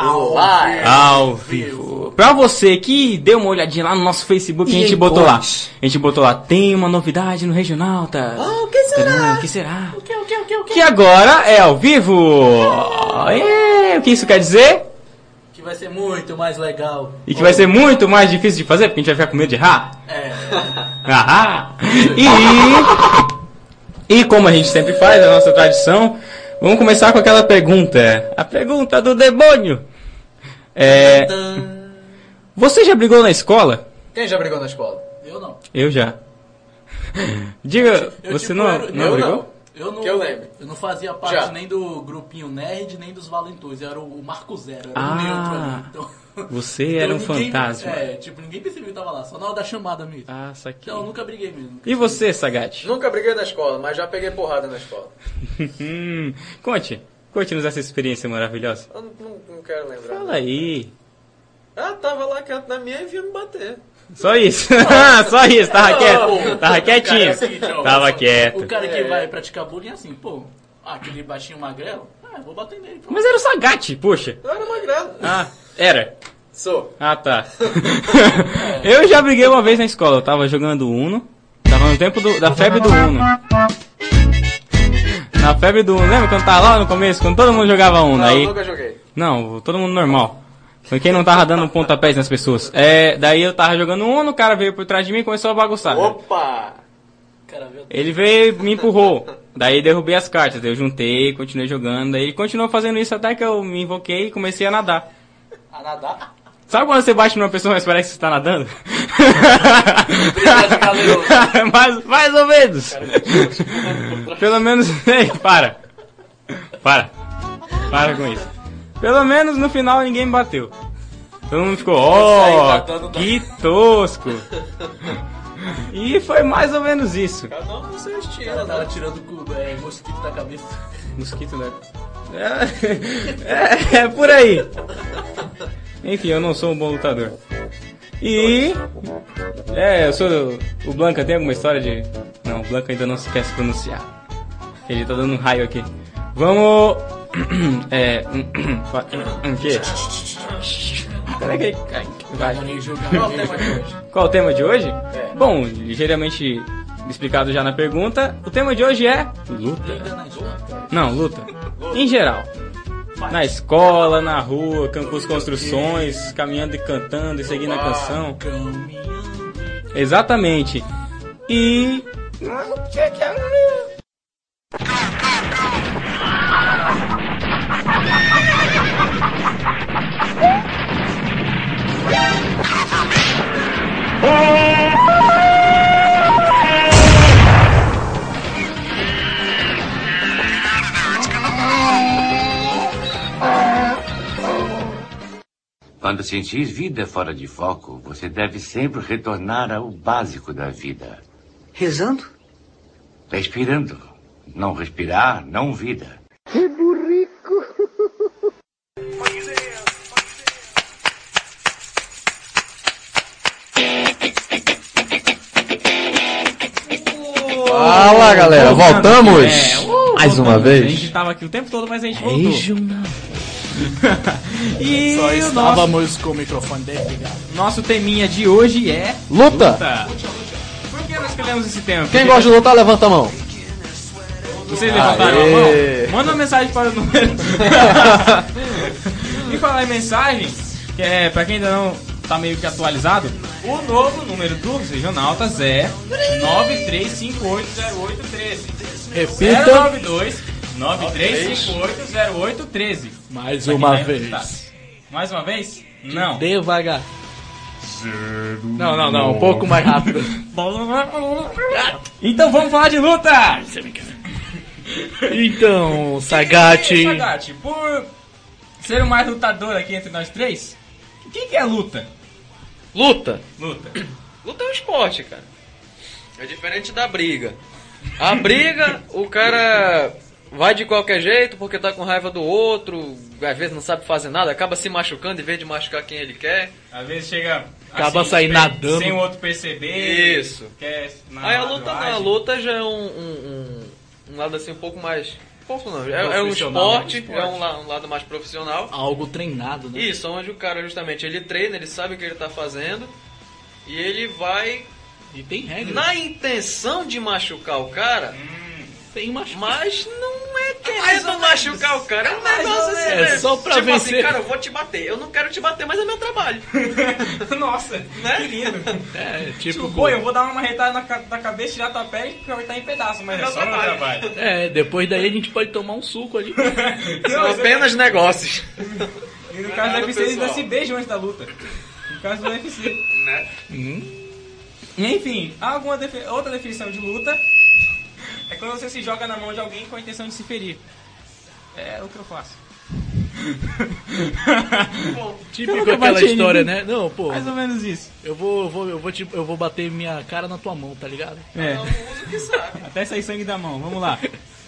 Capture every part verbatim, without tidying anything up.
Ao live. Ao vivo. Pra você que deu uma olhadinha lá no nosso Facebook, E a gente em botou lá. cores. A gente botou lá, tem uma novidade no Regionaltas. Ah, o que será? O que será? O que, o que, o que, o que? Que agora é ao vivo. É, o que isso quer dizer? Que vai ser muito mais legal. E que vai ser muito mais difícil de fazer, porque a gente vai ficar com medo de errar. É. Ahá. E, e como a gente sempre faz, a nossa tradição, vamos começar com aquela pergunta. A pergunta do demônio. É, você já brigou na escola? Quem já brigou na escola? Eu não. Eu já. Diga, Eu, você tipo, não, era- não eu brigou? não. Eu não, Que eu lembro. eu não fazia parte Já. nem do grupinho nerd, nem dos valentões. Eu era o Marco Zero, era Ah, o neutro ali. Então, Você era um então ninguém- fantasma. É, tipo, ninguém percebeu que tava lá, só na hora da chamada mesmo. Ah, saquei. Então, eu nunca briguei mesmo. E você, Sagat? Nunca briguei na escola, mas já peguei porrada na escola. Hum, conte. Conte-nos essa experiência maravilhosa. Eu não, não, não quero lembrar. Fala aí. Ah, tava lá quieto na minha e vinha me bater. Só isso. Só isso, tava Não, quieto. Tava Cara, é quietinho. o seguinte, ó, Tava o quieto. cara que É. vai praticar bullying é assim, pô, ah, aquele baixinho magrelo, ah, eu vou bater nele. Pronto. Mas era o Sagat, poxa. Eu era magrelo. Ah, era. Sou. Ah, tá. Eu já briguei uma vez na escola. Eu tava jogando Uno. Tava no tempo do- da febre do Uno. Na febre do Uno. Lembra quando tava lá no começo? Quando todo mundo jogava Uno. Não, Aí... eu nunca joguei. Não, todo mundo normal. Foi quem não tava dando pontapés nas pessoas. É, daí eu tava jogando Uno, o cara veio por trás de mim e começou a bagunçar. Opa! Cara, viu? Ele veio e me empurrou. Daí derrubei as cartas. Daí eu juntei, continuei jogando. Daí ele continuou fazendo isso até que eu me invoquei e comecei a nadar. A nadar? Sabe quando você bate numa pessoa, mas parece que você tá nadando? Obrigado, galera. mais, mais ou menos. Pelo menos. Ei, para. Para. Para com isso. Pelo menos no final ninguém me bateu. Todo mundo ficou, ó, oh, que tosco. E foi mais ou menos isso. Cada um no seu Ela estilo. tava tirando o cu- é, mosquito da cabeça. Mosquito, né? É, é, é por aí. Enfim, eu não sou um bom lutador. E. É, eu sou. O Blanca tem alguma história de. Não, o Blanca ainda não se quer se pronunciar. Ele tá dando um raio aqui. Vamos. É. O quê? Peraí, que. Vai. Qual o tema de hoje? Qual o tema de hoje? É. Bom, ligeiramente explicado já na pergunta. O tema de hoje é. Luta. Não, luta. Em geral. Na escola, na rua, campus construções, caminhando e cantando e seguindo a canção. Exatamente. E. Quando sentir vida fora de foco, você deve sempre retornar ao básico da vida. Rezando? Respirando. Não respirar, não vida. Que burrico! Fala, galera, voltamos É, uh, mais uma voltamos. A vez. gente tava aqui o tempo todo, mas a gente voltou. E Só o nosso, estávamos com o microfone desligado. nosso teminha de hoje é. Luta! Luta. Por que nós escolhemos esse tema? Quem Porque gosta de lutar, levanta a mão. Vocês levantaram Aê. a mão? Manda uma mensagem para o número. E falar em mensagem, que é pra quem ainda não tá meio que atualizado, o novo número do Regionaltas é nove três cinco oito zero oito um três. Repita. zero nove dois nove três cinco oito zero oito um três. Mais Pra quem uma tá vez. escutado. Mais uma vez? Não. Devagar. Não, não, não. Um pouco mais rápido. Então vamos falar de luta! Então, Sagat. Sagat, por ser o mais lutador aqui entre nós três, o que, que é luta? Luta. Luta. Luta é um esporte, cara. É diferente da briga. A briga, o cara vai de qualquer jeito porque tá com raiva do outro, às vezes não sabe fazer nada, acaba se machucando em vez de machucar quem ele quer. Às vezes chega Acaba assim, sair pe- nadando. sem o outro perceber. Isso. Quer Aí a luta não, a luta já é um, um, um, um lado assim um pouco mais Pouco não, é, é um esporte, é um, la- um lado mais profissional. Algo treinado, né? Isso, onde o cara justamente ele treina, ele sabe o que ele tá fazendo e ele vai E tem regra. na intenção de machucar o cara, Tem machucado. mas não é querendo machucar o cara, é um negócio assim, É né? só pra tipo vencer. assim, cara, eu vou te bater, eu não quero te bater, mas é meu trabalho. Nossa, Né? que lindo. É, tipo... Tipo, pô, eu vou dar uma marretada na, ca- na cabeça, tirar tua pele e cortar em pedaços, mas é, meu só meu trabalho. trabalho. É, depois daí a gente pode tomar um suco ali. São apenas negócios. E no Não é caso do nada U F C eles ainda pessoal. se beijam antes da luta. No caso do U F C. Né? Enfim, há alguma defi- outra definição de luta é quando você se joga na mão de alguém com a intenção de se ferir. É o que eu faço. Típico Nunca aquela bati em história, ninguém. né? Não, pô, Mais ou menos isso. eu vou, eu vou, eu vou, te, eu vou bater minha cara na tua mão, tá ligado? É. Não usa o que sabe. Até sair sangue da mão, vamos lá.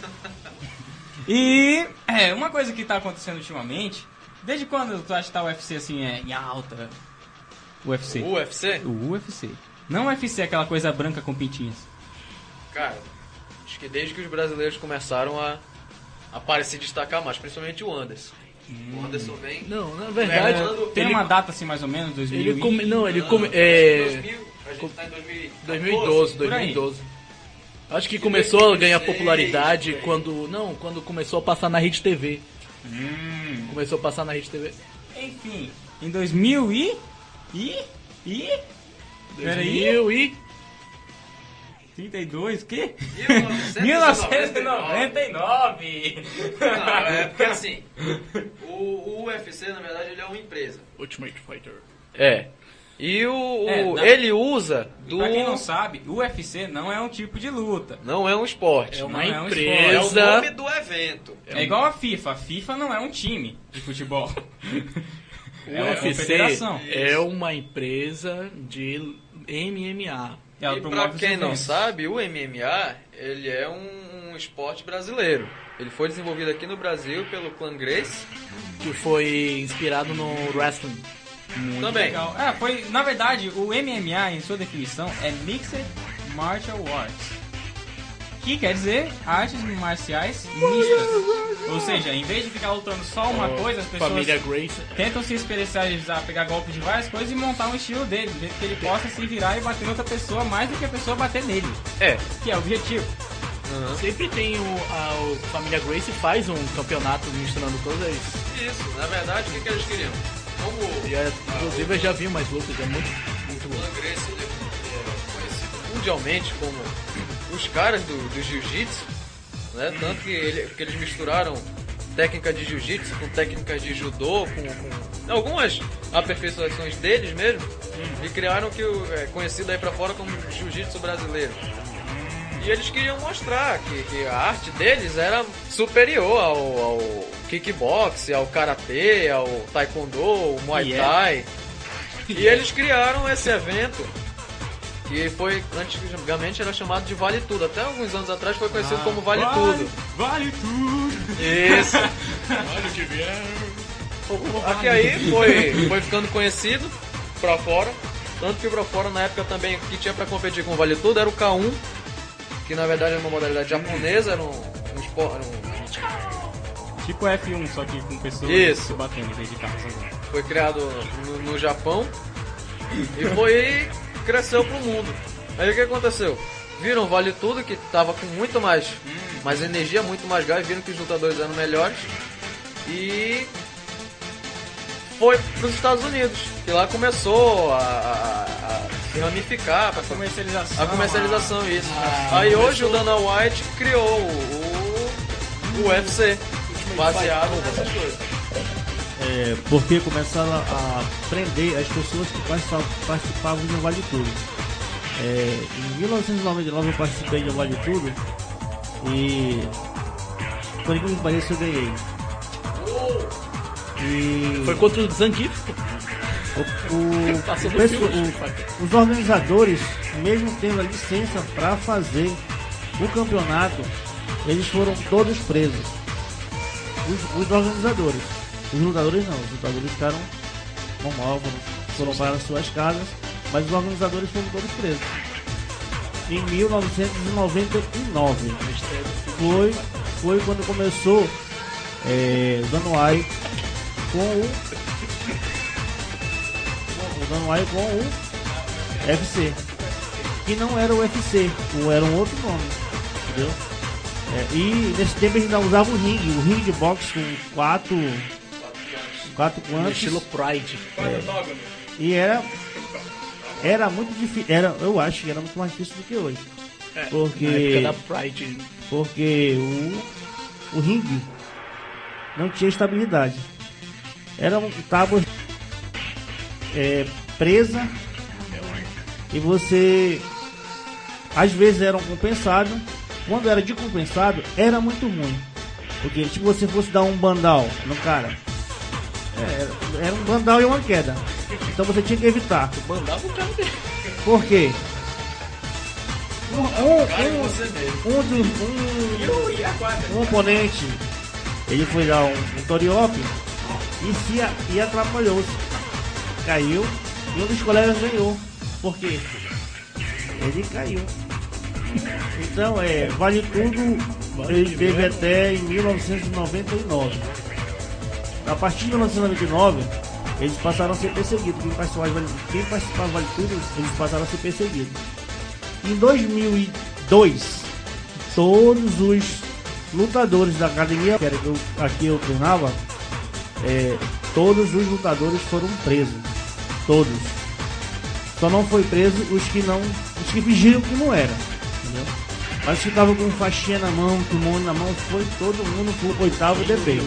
E é, uma coisa que tá acontecendo ultimamente, desde quando tu acha que tá o U F C assim é, em alta? O U F C. O U F C? O U F C. Não o U F C, aquela coisa branca com pintinhas. Cara, acho que desde que os brasileiros começaram a, a parecer se destacar mais, principalmente o Anderson. O Anderson vem... Não, na verdade, É, Tem ele, uma data assim mais ou menos, dois mil e... ele come, não, ele Não, come, acho é, que dois mil, a gente tá em dois mil e quatorze, dois mil e doze, por aí. dois mil e doze. Acho que começou a ganhar dois mil e dezesseis, popularidade por aí. quando, não, quando começou a passar na Rede T V. Hum. Começou a passar na Rede T V. Enfim, em dois mil e... E... E... Peraí. dois mil e trinta e dois, o quê? mil novecentos e noventa e nove. mil novecentos e noventa e nove. Não, é porque assim, o, o U F C, na verdade, ele é uma empresa. Ultimate Fighter. É. E o, o- É, na- ele usa do... Pra quem não sabe, o U F C não é um tipo de luta. Não é um esporte. É uma Não é um É empresa. o nome do evento. É, igual a FIFA. A FIFA não é um time de futebol. O É uma U F C confederação. é uma empresa de M M A. Ela E promove pra os quem não eventos. sabe, o M M A, ele é um, um esporte brasileiro. Ele foi desenvolvido aqui no Brasil pelo Clan Grace. Que foi inspirado no wrestling. Muito Também. legal. É, foi, na verdade, o M M A, em sua definição, é Mixed Martial Arts. Que quer dizer artes marciais mistas. Ou seja, em vez de ficar lutando só uma coisa, as pessoas Família Grace. tentam se especializar, pegar golpes de várias coisas e montar um estilo dele, de que ele possa se virar e bater em outra pessoa mais do que a pessoa bater nele. É. Que é o objetivo. Sempre tem o, a o Família Grace faz um campeonato misturando todas as. Isso, na verdade, o que, que eles queriam? Como E é- inclusive eu já vi umas lutas, é muito, muito o bom. Clan Grace ele é conhecido mundialmente como os caras do, do jiu-jitsu, né? Tanto que, ele- que eles misturaram técnica de jiu-jitsu com técnicas de judô, com, com algumas aperfeiçoações deles mesmo, e criaram o que o- é conhecido aí pra fora como jiu-jitsu brasileiro. E eles queriam mostrar que, que a arte deles era superior ao, ao kickbox, ao karatê, ao taekwondo, ao muay E é. thai. E eles criaram esse evento que foi, antigamente era chamado de Vale Tudo. Até alguns anos atrás foi conhecido como Vale, Tudo. Vale tudo! Isso. Olha o que vier. Aqui aí foi, foi ficando conhecido pra fora. Tanto que pra fora na época também o que tinha pra competir com o Vale Tudo era o K um, que na verdade era uma modalidade japonesa, era um, um esporte. Um, Tipo F um, só que com pessoas Isso. se batendo em vez de carros. foi criado no, no Japão e foi cresceu pro mundo. Aí o que aconteceu? Viram o Vale Tudo, que tava com muito mais, mais energia, muito mais gás, viram que os lutadores eram melhores e foi pros Estados Unidos, que lá começou a, a- a se ramificar, pra- Comercialização. a comercialização, isso. Ah, Aí hoje começou- o Dana White criou o, o U F C, baseado nessas coisas. É, porque começaram a, a prender as pessoas que participavam, participavam de um Vale Tudo. É, em mil novecentos e noventa e nove eu participei de um Vale Tudo e por incrível que pareça eu ganhei. E Foi contra o Zangief. o, o, Passou o no pessoal- filme. o- os organizadores, mesmo tendo a licença para fazer o campeonato, eles foram todos presos. Os, os organizadores. Os lutadores não, os lutadores ficaram normal, foram, foram para suas casas, mas os organizadores foram todos presos. Em mil novecentos e noventa e nove foi foi quando começou é, Danoai com o o Danoai com o U F C, que não era o U F C, ou era um outro nome, entendeu? É, e nesse tempo a gente ainda usava o ringue, o ringue de boxe com quatro quatro No quantos. estilo Pride. E era era muito difícil, era, eu acho que era muito mais difícil do que hoje. É, Porque- na época da Pride. Porque o, o ringue não tinha estabilidade. Era um tábua é, presa e você às vezes era um compensado. Quando era de compensado, era muito ruim. Porque se você fosse dar um bandal no cara, é, era um bandal e uma queda. Então você tinha que evitar. Mandava o cara dele. Por quê? Um, um, um, um, dos- um, um oponente, ele foi dar um, um toriop e, se, a- e atrapalhou-se. Caiu e um dos colegas ganhou. Por quê? Ele caiu. Então, é, vale tudo, ele teve até em mil novecentos e noventa e nove. A partir de mil novecentos e noventa e nove, eles passaram a ser perseguidos. Quem participava, quem participava vale tudo, eles passaram a ser perseguidos. Em dois mil e dois, todos os lutadores da academia, que era que eu, aqui eu treinava, é, todos os lutadores foram presos. Todos. Só não foi preso os que não, os que fingiram que não era. Entendeu? Mas que estavam com faixinha na mão, kimono na mão, foi todo mundo pro oitavo D P.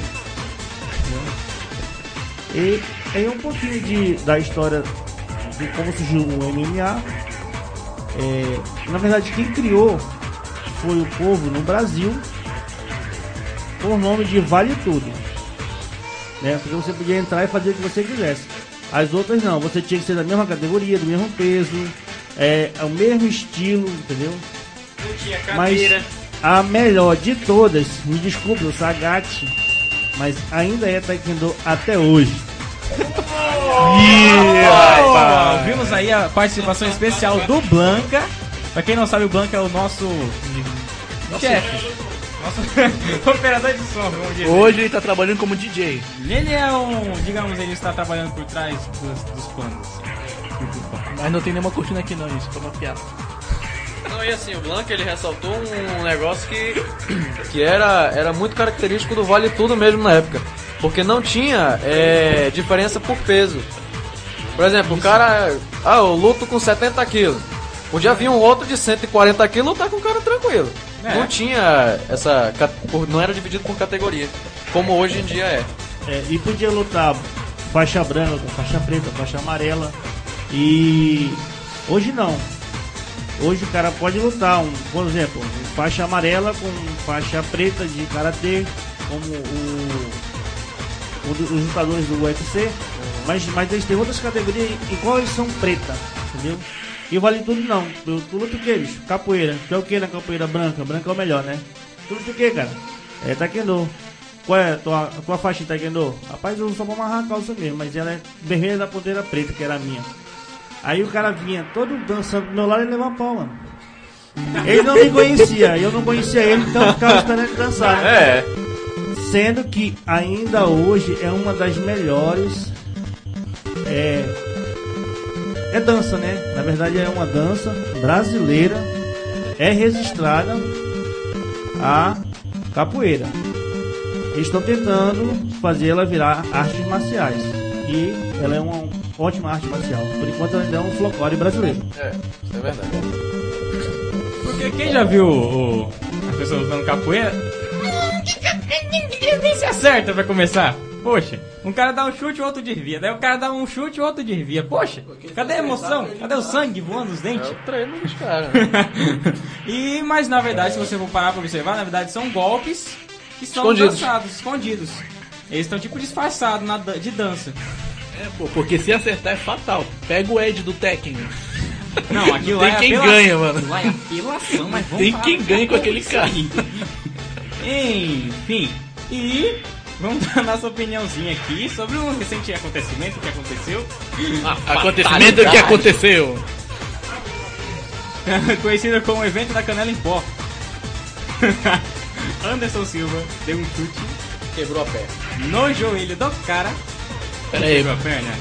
E tem um pouquinho de, da história de como surgiu o M M A. É, na verdade, quem criou foi o povo no Brasil com o nome de Vale Tudo, né? Porque você podia entrar e fazer o que você quisesse. As outras não, você tinha que ser da mesma categoria, do mesmo peso, é, o mesmo estilo, entendeu? Não tinha Mas cadeira. a melhor de todas, me desculpe, o Sagat, mas ainda é Taekwondo até hoje. Opa, vimos aí a participação especial do Blanca. Pra quem não sabe, o Blanca é o nosso chefe, nosso operador de som, vamos dizer. Hoje ele tá trabalhando como D J. Ele é um, digamos, ele está trabalhando por trás dos, dos panos. Mas não tem nenhuma cortina aqui não, isso foi uma piada. Não, e assim, o Blanca ele ressaltou um negócio que, que era, era muito característico do Vale Tudo mesmo na época. Porque não tinha é, diferença por peso. Por exemplo, o cara. Ah, eu luto com setenta quilos. Podia vir um outro de cento e quarenta quilos lutar com o cara tranquilo. É. Não tinha essa. cat- por- Não era dividido por categoria. Como hoje em dia é. É, e podia lutar faixa branca com faixa preta, faixa amarela. E hoje não. Hoje o cara pode lutar, um, por exemplo, faixa amarela com faixa preta de karatê, como o, o do- os lutadores do U F C, mas, mas eles têm outras categorias e quais são preta, entendeu? E o Vale Tudo não. Tu, tu luta o que, bicho? Capoeira. Tu é o que na capoeira branca? Branca é o melhor, né? Tu luta o que, cara? É Taekwondo. Qual é a tua, a tua faixa de Taekwondo? Rapaz, eu uso só pra amarrar a calça mesmo, mas ela é vermelha da ponteira preta, que era a minha. Aí o cara vinha todo dançando do meu lado e levava pau, mano. Ele não me conhecia, eu não conhecia ele, então eu ficava esperando ele dançar, né? É. Sendo que ainda hoje é uma das melhores. É. É dança, né? Na verdade é uma dança brasileira. É registrada a capoeira. Eles estão tentando fazer ela virar artes marciais. E ela é uma ótima arte marcial. Por enquanto ela ainda é um folclore brasileiro. É, isso é verdade. Porque quem já viu o, as pessoas usando capoeira, nem se acerta pra começar. Poxa, um cara dá um chute, o outro desvia. Daí o cara dá um chute, o outro desvia. Poxa, cadê a emoção? Cadê o sangue voando nos É dentes? o treino dos caras, né? E, mas na verdade, se você for parar pra observar, na verdade são golpes que são Escondidos. dançados, escondidos. Eles estão tipo disfarçados na dan- de dança. É, pô, porque se acertar é fatal. Pega o Ed do Tekken. Não, aquilo Tem lá é quem apelação. ganha, mano. Aquilo lá é apelação, mas vamos Tem falar quem daqui ganha a com pouco aquele disso cara. aí. Enfim, e vamos dar a nossa opiniãozinha aqui sobre um recente acontecimento que aconteceu. Acontecimento que aconteceu. Conhecido como o evento da canela em pó. Anderson Silva deu um chute, Quebrou a perna. no joelho do cara. Pera aí. Quebrou a perna.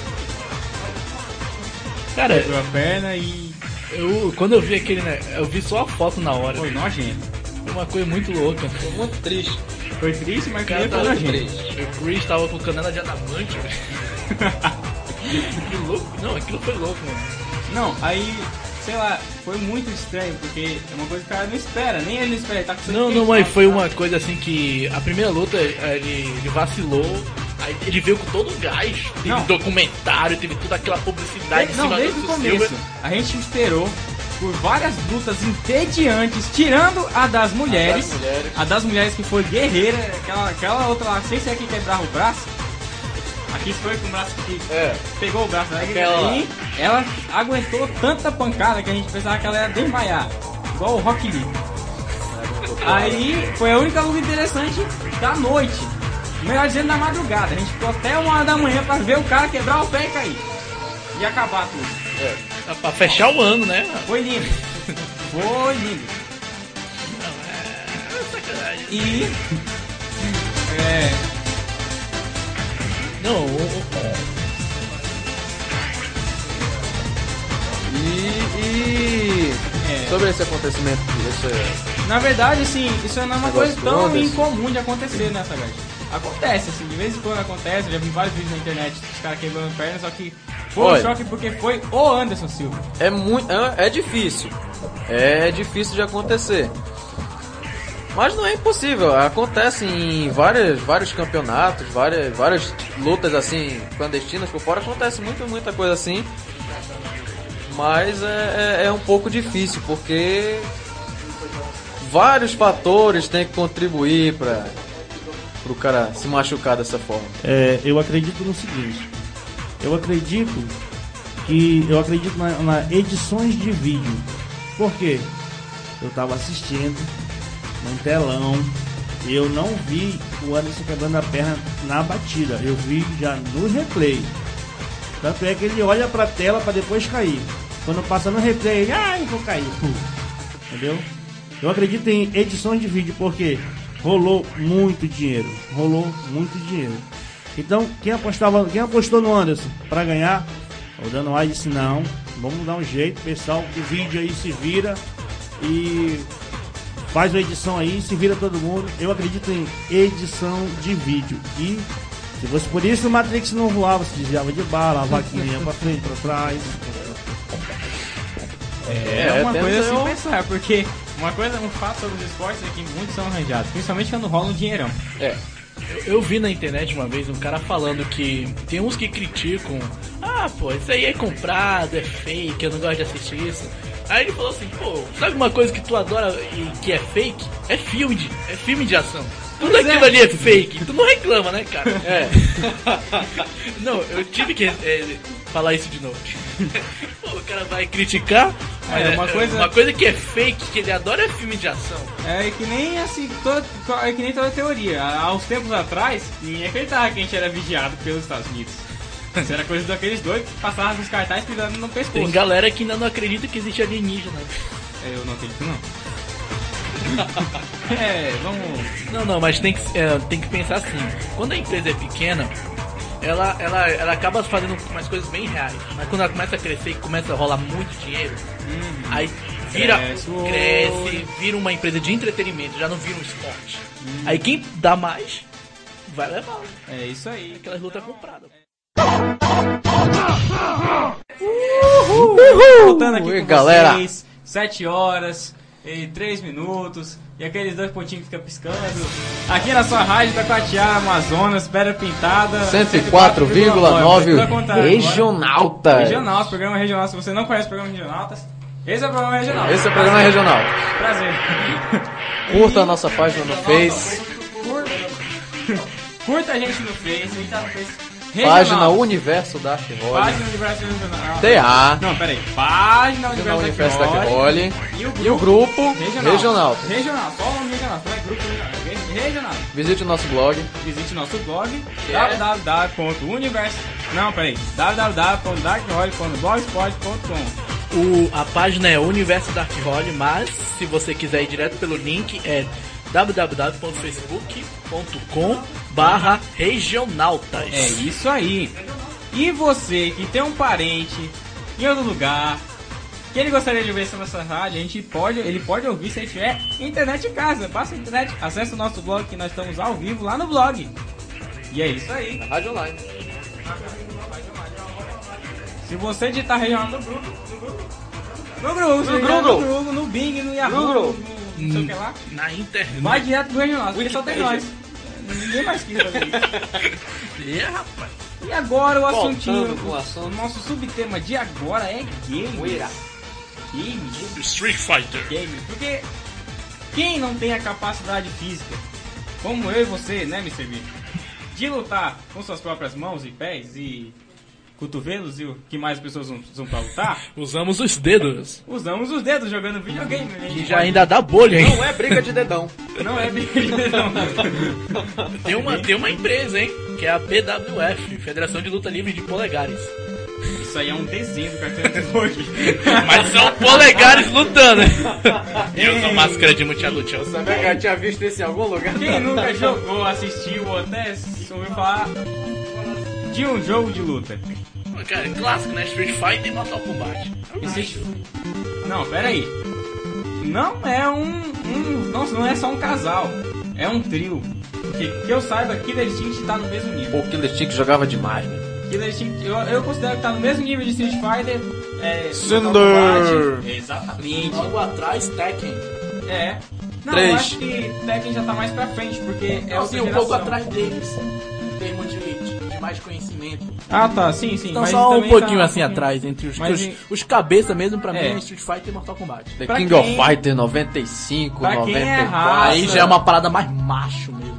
Cara, Quebrou a perna e eu, quando eu vi aquele, né, eu vi só a foto na hora. foi nojento. Foi uma coisa muito louca. Foi muito triste. Foi triste, mas O cara foi tava nojento. triste. O Chris tava com canela de adamante, velho. Que louco. Não, aquilo foi louco, mano. Não, aí, sei lá, foi muito estranho, porque é uma coisa que o cara não espera, nem ele não espera, ele tá com sangue Não, quente, não, mas tá? foi uma coisa assim que a primeira luta ele, ele vacilou, aí ele veio com todo o gás, teve Não. documentário, teve toda aquela publicidade em Não, cima desde do o Anderson começo, Silva. a gente esperou por várias lutas entediantes, tirando a das mulheres, das mulheres. a das mulheres que foi guerreira, aquela, aquela outra lá, sem ser a que quebrava o braço, aqui foi com o braço que É. pegou o braço, aí, Aquela lá. aí ela aguentou tanta pancada que a gente pensava que ela ia desmaiar, igual o Rock Lee. Aí foi a única luta interessante da noite, melhor dizendo, na madrugada. A gente ficou até uma hora da manhã pra ver o cara quebrar o pé e cair. E acabar tudo. Tá pra fechar o ano, né? Foi lindo. Foi lindo. E. É. Não, o, o- E, e É. sobre esse acontecimento, esse, Na verdade, assim, isso não é uma Negócio coisa do tão Anderson. incomum de acontecer, né, Sagaz? Acontece, assim, de vez em quando acontece. Eu já vi vários vídeos na internet dos caras quebrando pernas, só que foi Olha. um choque porque foi o Anderson Silva. é muito, é, é difícil, é difícil de acontecer, mas não é impossível. Acontece em várias, vários campeonatos, várias, várias lutas assim clandestinas por fora, acontece muita, muita coisa assim, mas é, é, é um pouco difícil porque vários fatores têm que contribuir para o cara se machucar dessa forma. É, eu acredito no seguinte. Eu acredito que eu acredito na, na edições de vídeo. Por quê? Eu tava assistindo num telão e eu não vi o Anderson quebrando a perna na batida. Eu vi já no replay. Tanto é que ele olha pra tela pra depois cair. Quando passa no replay, ele, ai, vou cair. Pum. Entendeu? Eu acredito em edições de vídeo porque rolou muito dinheiro. Rolou muito dinheiro. Então, quem apostava, quem apostou no Anderson pra ganhar, o Dano White disse não, vamos dar um jeito, pessoal, o vídeo aí se vira e faz uma edição aí, se vira todo mundo. Eu acredito em edição de vídeo. E se fosse por isso, o Matrix não voava, se desviava de bala, a vaquinha ia pra frente, pra trás. É, É, uma temos coisa a se um- pensar, porque uma coisa, um fato sobre os esportes é que muitos são arranjados, principalmente quando rola um dinheirão. É. Eu, eu vi na internet uma vez um cara falando que tem uns que criticam. Ah, pô, isso aí é comprado, é fake, eu não gosto de assistir isso. Aí ele falou assim, pô, sabe uma coisa que tu adora e que é fake? É filme de, é filme de ação. Tudo Pois aquilo é. ali é fake, tu não reclama, né, cara? É. Não, eu tive que é, falar isso de novo. Pô, o cara vai criticar, mas É, uma coisa- uma coisa que é fake, que ele adora é filme de ação. É que nem assim, toda, é que nem toda teoria. Há uns tempos atrás, ninguém acreditava que a gente era vigiado pelos Estados Unidos. Isso era coisa daqueles doidos que passavam nos cartazes pisando no pescoço. Tem galera que ainda não acredita que existe alienígena. Eu não acredito não. É, vamos. Não, não, mas tem que, é, tem que pensar assim. Quando a empresa é pequena, ela, ela, ela acaba fazendo umas coisas bem reais. Mas quando ela começa a crescer e começa a rolar muito dinheiro, aí vira, Cresce o cresce, olho. vira uma empresa de entretenimento, já não vira um esporte. Aí quem dá mais, vai levar. É isso aí. Aquelas lutas compradas. Voltando aqui Ui, com galera. vocês, sete horas e três minutos. E aqueles dois pontinhos que ficam piscando. Aqui na sua rádio Taquatiara, Amazonas, Pedra Pintada. cento e quatro vírgula nove Tudo ao contrário, Regionaltas. agora. Regional, programa regional. Se você não conhece o programa Regionaltas, esse é o programa regional. Esse é o programa regional. Prazer. Curta a nossa página no Face, Curta, curta a gente no Face, a gente tá no Face. página Regional. Universo Dark Roll. Página Universo Regional. T A. Não, peraí. Página Página Universo, Universo Dark Dark Roll. Roll. E o grupo, E o grupo regional. Regional. Regional, só o nome regional, não é grupo regional, é regional. Visite o nosso blog. Visite nosso blog é? w w w ponto universo. Não, peraí. w w w ponto dark roll ponto blogspot ponto com. O, a página é Universo Dark Roll, mas se você quiser ir direto pelo link é w w w ponto facebook ponto com barra regionaltas. É isso aí. E você que tem um parente em outro lugar, que ele gostaria de ver essa nossa rádio, a gente pode, ele pode ouvir se ele tiver internet em casa. Basta a internet, acesse o nosso blog que nós estamos ao vivo lá no blog. E é isso aí. Rádio Online. Se você digitar regional no grupo, no grupo, no grupo, no, Google. no, Google, no Bing, no Yahoo, Google. no, no sei o que lá, Na internet. vai direto do regional, porque só tem nós. Ninguém mais quis fazer isso. E, rapaz. E agora o Voltando assuntinho, com o assunto. o nosso subtema de agora é game. Uira. Game, Street Fighter. game. Porque quem não tem a capacidade física, como eu e você, né, mister B, de lutar com suas próprias mãos e pés e cotovelos e o que mais as pessoas usam pra lutar, Usamos os dedos. usamos os dedos jogando videogame. Né? A gente Que já pode- ainda dá bolha, hein? Não é briga de dedão. Não é brincadeira, não. Tem uma, tem uma empresa, hein? Que é a P W F, Federação de Luta Livre de Polegares. Isso aí é um desenho do cartão de hoje. Mas são polegares lutando. E usam máscara de multiadulto. Sabia que eu tinha visto isso em algum lugar? Quem nunca jogou, assistiu ou até ouviu falar de um jogo de luta? Cara, é clássico, né? Street Fighter e Mortal Kombat. Existe... Não, pera aí. Não é um, um... Não, não é só um casal. É um trio. Que, que eu saiba, Killer Instinct tá no mesmo nível. O Killer Instinct jogava demais, né? Killer Instinct, eu, eu considero que tá no mesmo nível de Street Fighter. É, Cinder. Mortal Kombat. Exatamente. Logo atrás, Tekken. É. Não, Três. eu acho que Tekken já tá mais pra frente, porque é Assim, outra um pouco geração. atrás deles. Em termos de, de mais conhecimento. Ah, tá, sim, sim. Então mas só um também pouquinho tá assim um pouquinho- atrás, entre os, Mas os, em- os cabeça mesmo, pra mim, É. é Street Fighter e Mortal Kombat. The Pra King quem- of Fighter noventa e cinco, Pra quem é noventa e quatro. raça- Aí já é uma parada mais macho mesmo.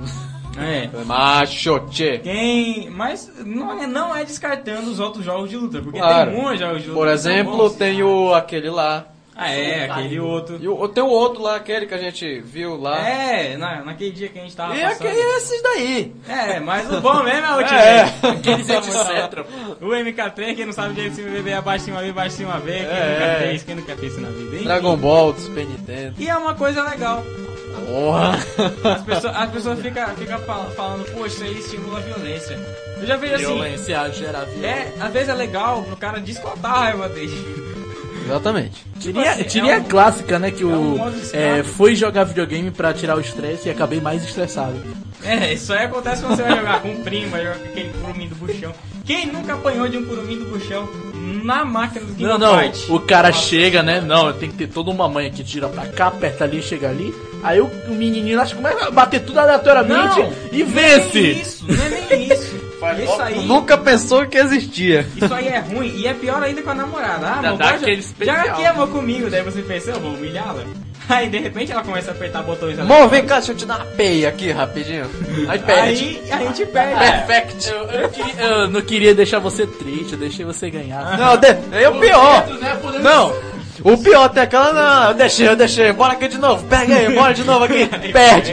É. Macho, tchê. Quem. Mas não é, não é descartando os outros jogos de luta, porque Claro. tem muitos jogos de luta. Por que são exemplo, bons. tem o aquele lá. Ah, é, aquele outro. E o, tem o outro lá, aquele que a gente viu lá. É, na, naquele dia que a gente tava E passando. aquele, esses daí. É, mas o bom mesmo é o É. Ultimate. Aqueles etcétera. O M K três, quem não sabe de cima B B, abaixo cima B, abaixo cima B. Quem É. nunca fez, quem nunca fez isso na vida, hein? Dragon Ball, do Super Nintendo. E é uma coisa legal. Porra. As pessoas, as pessoas ficam fica fal- falando, poxa, isso aí estimula a violência. Eu já vejo assim. Violência gera violência. É, às vezes é legal pro cara descontar a raiva dele. Exatamente. Tirinha, assim, tirinha é um- clássica, né? Que é um o modo escape. é, fui jogar videogame pra tirar o estresse e acabei mais estressado. É, isso aí acontece quando você vai jogar com um primo, vai jogar com aquele curumim do buchão. Quem nunca apanhou de um curumim do buchão na máquina do King Não, of não, Fight? o cara chega, né? Não, tem que ter toda uma manha que tira pra cá, aperta ali, chega ali. Aí o, o menininho acho que começa a bater tudo aleatoriamente Não, e não é nem vence. isso, não é nem isso. Isso aí, Nunca pensou que existia. isso aí é ruim e é pior ainda com a namorada. Ah, Dá- amor, dá pode- aquele especial. joga aqui, amor, comigo. Daí você pensa, eu vou humilhá-la. Aí de repente ela começa a apertar botões. Amor, vem cá, deixa eu te dar uma peia aqui rapidinho. Aí perde. Aí a gente perde. Perfect. Eu, eu queria- eu não queria deixar você triste, eu deixei você ganhar. Não, de... é o pior. Não, o pior tem aquela não. Eu deixei, eu deixei. Bora aqui de novo. Pega aí, bora de novo aqui. Aí Perde.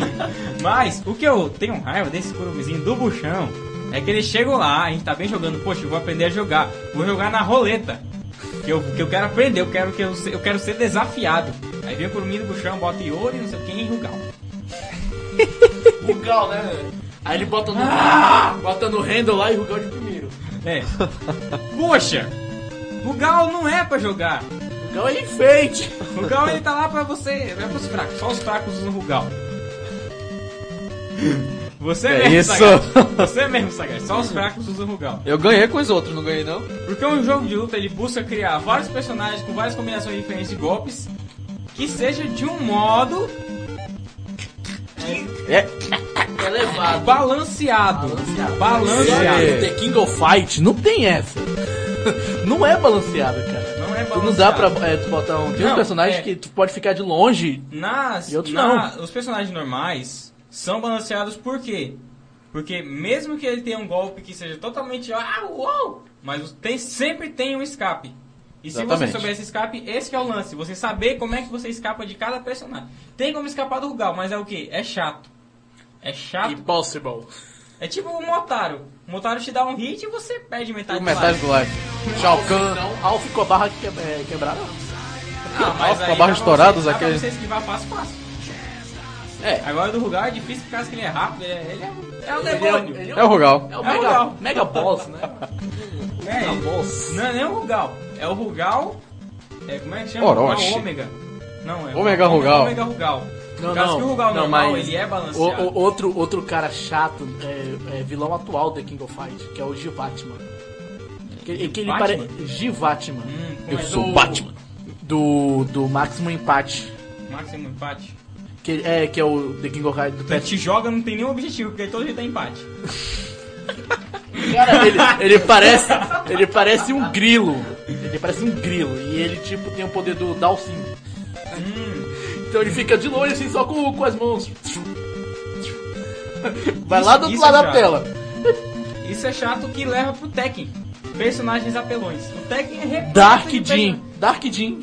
Mas o que eu tenho raiva desse curumizinho do buchão é que eles chegam lá, a gente tá bem jogando, poxa, eu vou aprender a jogar, vou jogar na roleta. Que eu, que eu quero aprender, eu quero, que eu, se- eu quero ser desafiado. Aí vem o curuminho do buchão, bota Iori, não sei quem e Rugal. Rugal, né? Aí ele bota no, bota no handle lá e Rugal de primeiro. É. Poxa! Rugal não é pra jogar. Rugal é enfeite. Rugal ele tá lá pra você, não é pros fracos, só os fracos usam Rugal. Você É mesmo, isso. Sagaz. Você mesmo, Sagaz. Só os fracos usam Rugal. Eu ganhei com os outros, não ganhei não? Porque um jogo de luta ele busca criar vários personagens com várias combinações diferentes de golpes que seja de um modo É. Elevado. balanceado. Balanceado. Balanceado. The King of Fight não tem essa. Não é balanceado, cara. Não é Tu balanceado. não dá pra é, tu botar um. Tem Não, uns personagens é. que tu pode ficar de longe. Nas, E outros na- os personagens normais são balanceados por quê? Porque mesmo que ele tenha um golpe que seja totalmente ah, uou, mas tem, sempre tem um escape. E se Exatamente. você souber esse escape, esse que é o lance. Você saber como é que você escapa de cada personagem. Tem como escapar do Rugal, mas é o quê? É chato. É chato. Impossible. É tipo o Motaro. O Motaro te dá um hit e você perde metade do Metade life. do life. Shao Kahn. Então, Alf com a barra que, é, quebrada. Ah, mas com a aí barra dá estourados pra você, dá aquele- pra você esquivar fácil, fácil. É. Agora do Rugal é difícil por causa que ele é rápido, ele é, ele é, é um Ele é, demônio. ele É o Rugal. É o É o Mega, Rugal. Mega Boss, né? É, Mega Boss. não é nem o Rugal, é o Rugal, é, como é que chama? Orochi. Rugal Ômega. Não, é Ômega Rugal. Ômega Rugal. Não, Por causa não, que o Rugal não, normal, mas ele é O, balanceado. o- outro, outro cara chato, é, é vilão atual do The King of Fight, que é o Givatman. Que, que ele Givatman? pare... Givatman. Hum, Eu mas sou o- o Batman. Do, do Máximo Empate. Máximo empate. Que, é, que é o The King of Fight do Então a gente joga, não tem nenhum objetivo, porque todo jeito é empate. Cara, ele, ele parece. Ele parece um grilo. Ele parece um grilo. E ele tipo tem o poder do Dalsin. Então ele fica de longe assim, só com, com as mãos. Vai Isso- lá do outro isso lado é da chato. tela. Isso é chato que leva pro Tekken. Personagens apelões. O Tekken é repleto Dark de Jin. Dark Jin.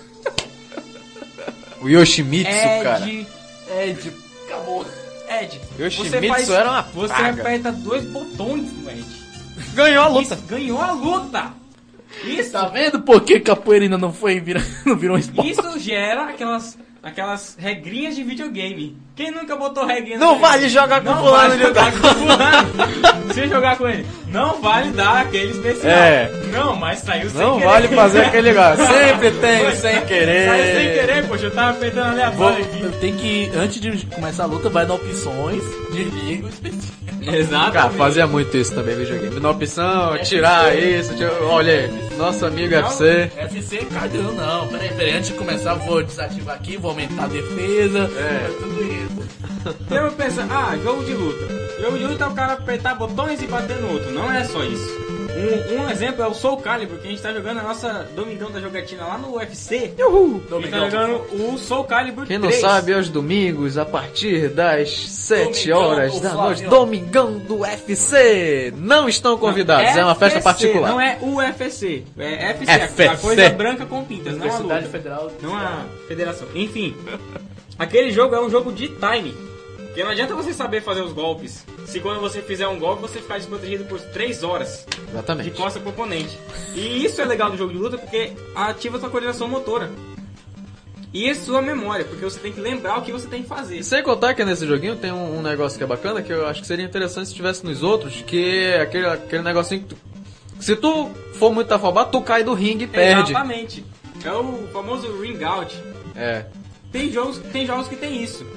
O Yoshimitsu, Ed, cara. Ed. Acabou. Ed. Yoshimitsu era uma Você praga. aperta dois botões no Ed. Ganhou a luta. Isso, ganhou a luta. Isso, Tá vendo por que capoeira ainda não foi vira, não virou um esporte? isso gera aquelas, aquelas regrinhas de videogame. Quem nunca botou regrinha? Não vale jogar com Não fulano vale de jogar tal. com fulano. Se jogar com ele, não vale dar aquele especial. É. Não, mas saiu sem Não querer. vale fazer aquele negócio. Sempre tem Foi, sem Saiu sem querer. querer, poxa, eu tava apertando Vou, aleatório aqui. tem que, antes de começar a luta, vai na opções, desliga o especial. Exato. Cara, fazia muito isso também, videogame. Na opção, tirar isso, tirar... olha aí, nosso amigo F C. F C cagão, não. Peraí, peraí, antes de começar, vou desativar aqui, vou aumentar a defesa. É. Tudo isso. Então eu penso, ah, jogo de luta. Jogo de luta é o cara apertar botões e bater no outro. Não é só isso. Um, um exemplo é o Soul Calibur, que a gente tá jogando a nossa Domingão da Jogatina lá no U F C. Uhul! A gente tá jogando o Soul Calibur Quem não três. sabe, aos domingos, a partir das sete Domingão horas do da Flamengo. noite, Domingão do F C. Não estão convidados, é uma festa F C, particular. Não é U F C, é F C, F C. a coisa branca com pintas, não a Universidade luta. Federal. Não a federação. Enfim, aquele jogo é um jogo de time. Porque não adianta você saber fazer os golpes, se quando você fizer um golpe você ficar desprotegido por três horas de Exatamente. costa pro oponente. E isso é legal do jogo de luta porque ativa sua coordenação motora. E a sua memória, porque você tem que lembrar o que você tem que fazer. E sem contar que nesse joguinho tem um, um negócio que é bacana, que eu acho que seria interessante se tivesse nos outros, que é aquele, aquele negocinho que tu, se tu for muito afobado, tu cai do ringue e perde. Exatamente. É o famoso ring out. É. Tem jogos, tem jogos que tem isso.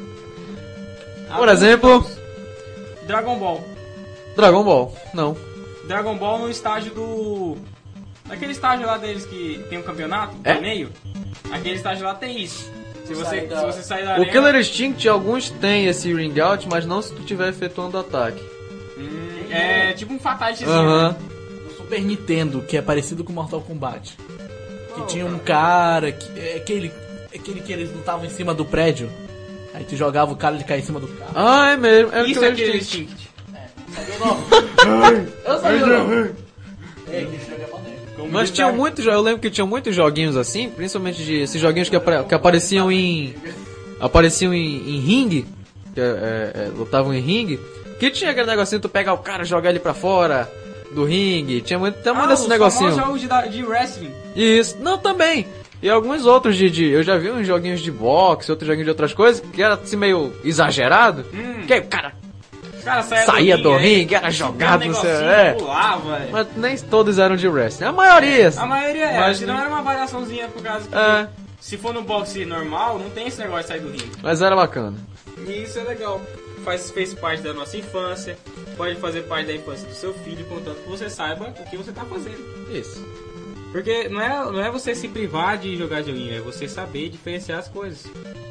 Por exemplo, Dragon Ball. Dragon Ball. Não. Dragon Ball no estágio do... Naquele estágio lá deles que tem um campeonato, É? torneio. Aquele estágio lá tem isso. Se você, Sai da- se você sair da O arena... Killer Instinct, alguns têm esse ring out, mas não se tu estiver efetuando ataque. Hum, é tipo um fatalityzinho. Aham. né? No Super Nintendo, que é parecido com Mortal Kombat. Que tinha um cara, que, é aquele, aquele que eles lutavam em cima do prédio. Aí tu jogava o cara, ele caía em cima do carro. Ah, é mesmo. É o Isso é Killer Killer Instinct. Instinct. Sabia o nome? Eu sabia o nome. É, que esse jogo é maneiro. Como Mas diz tinha a- muitos, eu lembro que tinha muitos joguinhos assim, principalmente de esses joguinhos que, apare- que apareciam em apareciam em, em ringue, que é, é, é, lutavam em ringue, que tinha aquele negocinho tu pegar o cara, jogar ele pra fora do ringue, tinha muito, tem muito Ah, desse os negocinho. famosos jogos de, da- de wrestling. Isso, não também. E alguns outros de, de eu já vi uns joguinhos de boxe, outros joguinhos de outras coisas que era assim meio exagerado, Hum. que aí o cara Os caras saía, saía do aí, ringue, era jogado, um não sei, negocinho, é. pulava, é. Mas nem todos eram de wrestling. A maioria. A maioria era, Mas senão nem- era uma variaçãozinha por causa que É. se for no boxe normal, não tem esse negócio de sair do ringue. Mas era bacana. E isso é legal. Faz, fez parte da nossa infância, pode fazer parte da infância do seu filho, contanto que você saiba o que você tá fazendo. Isso. Porque não é, não é você se privar de jogar joguinho, é você saber diferenciar as coisas.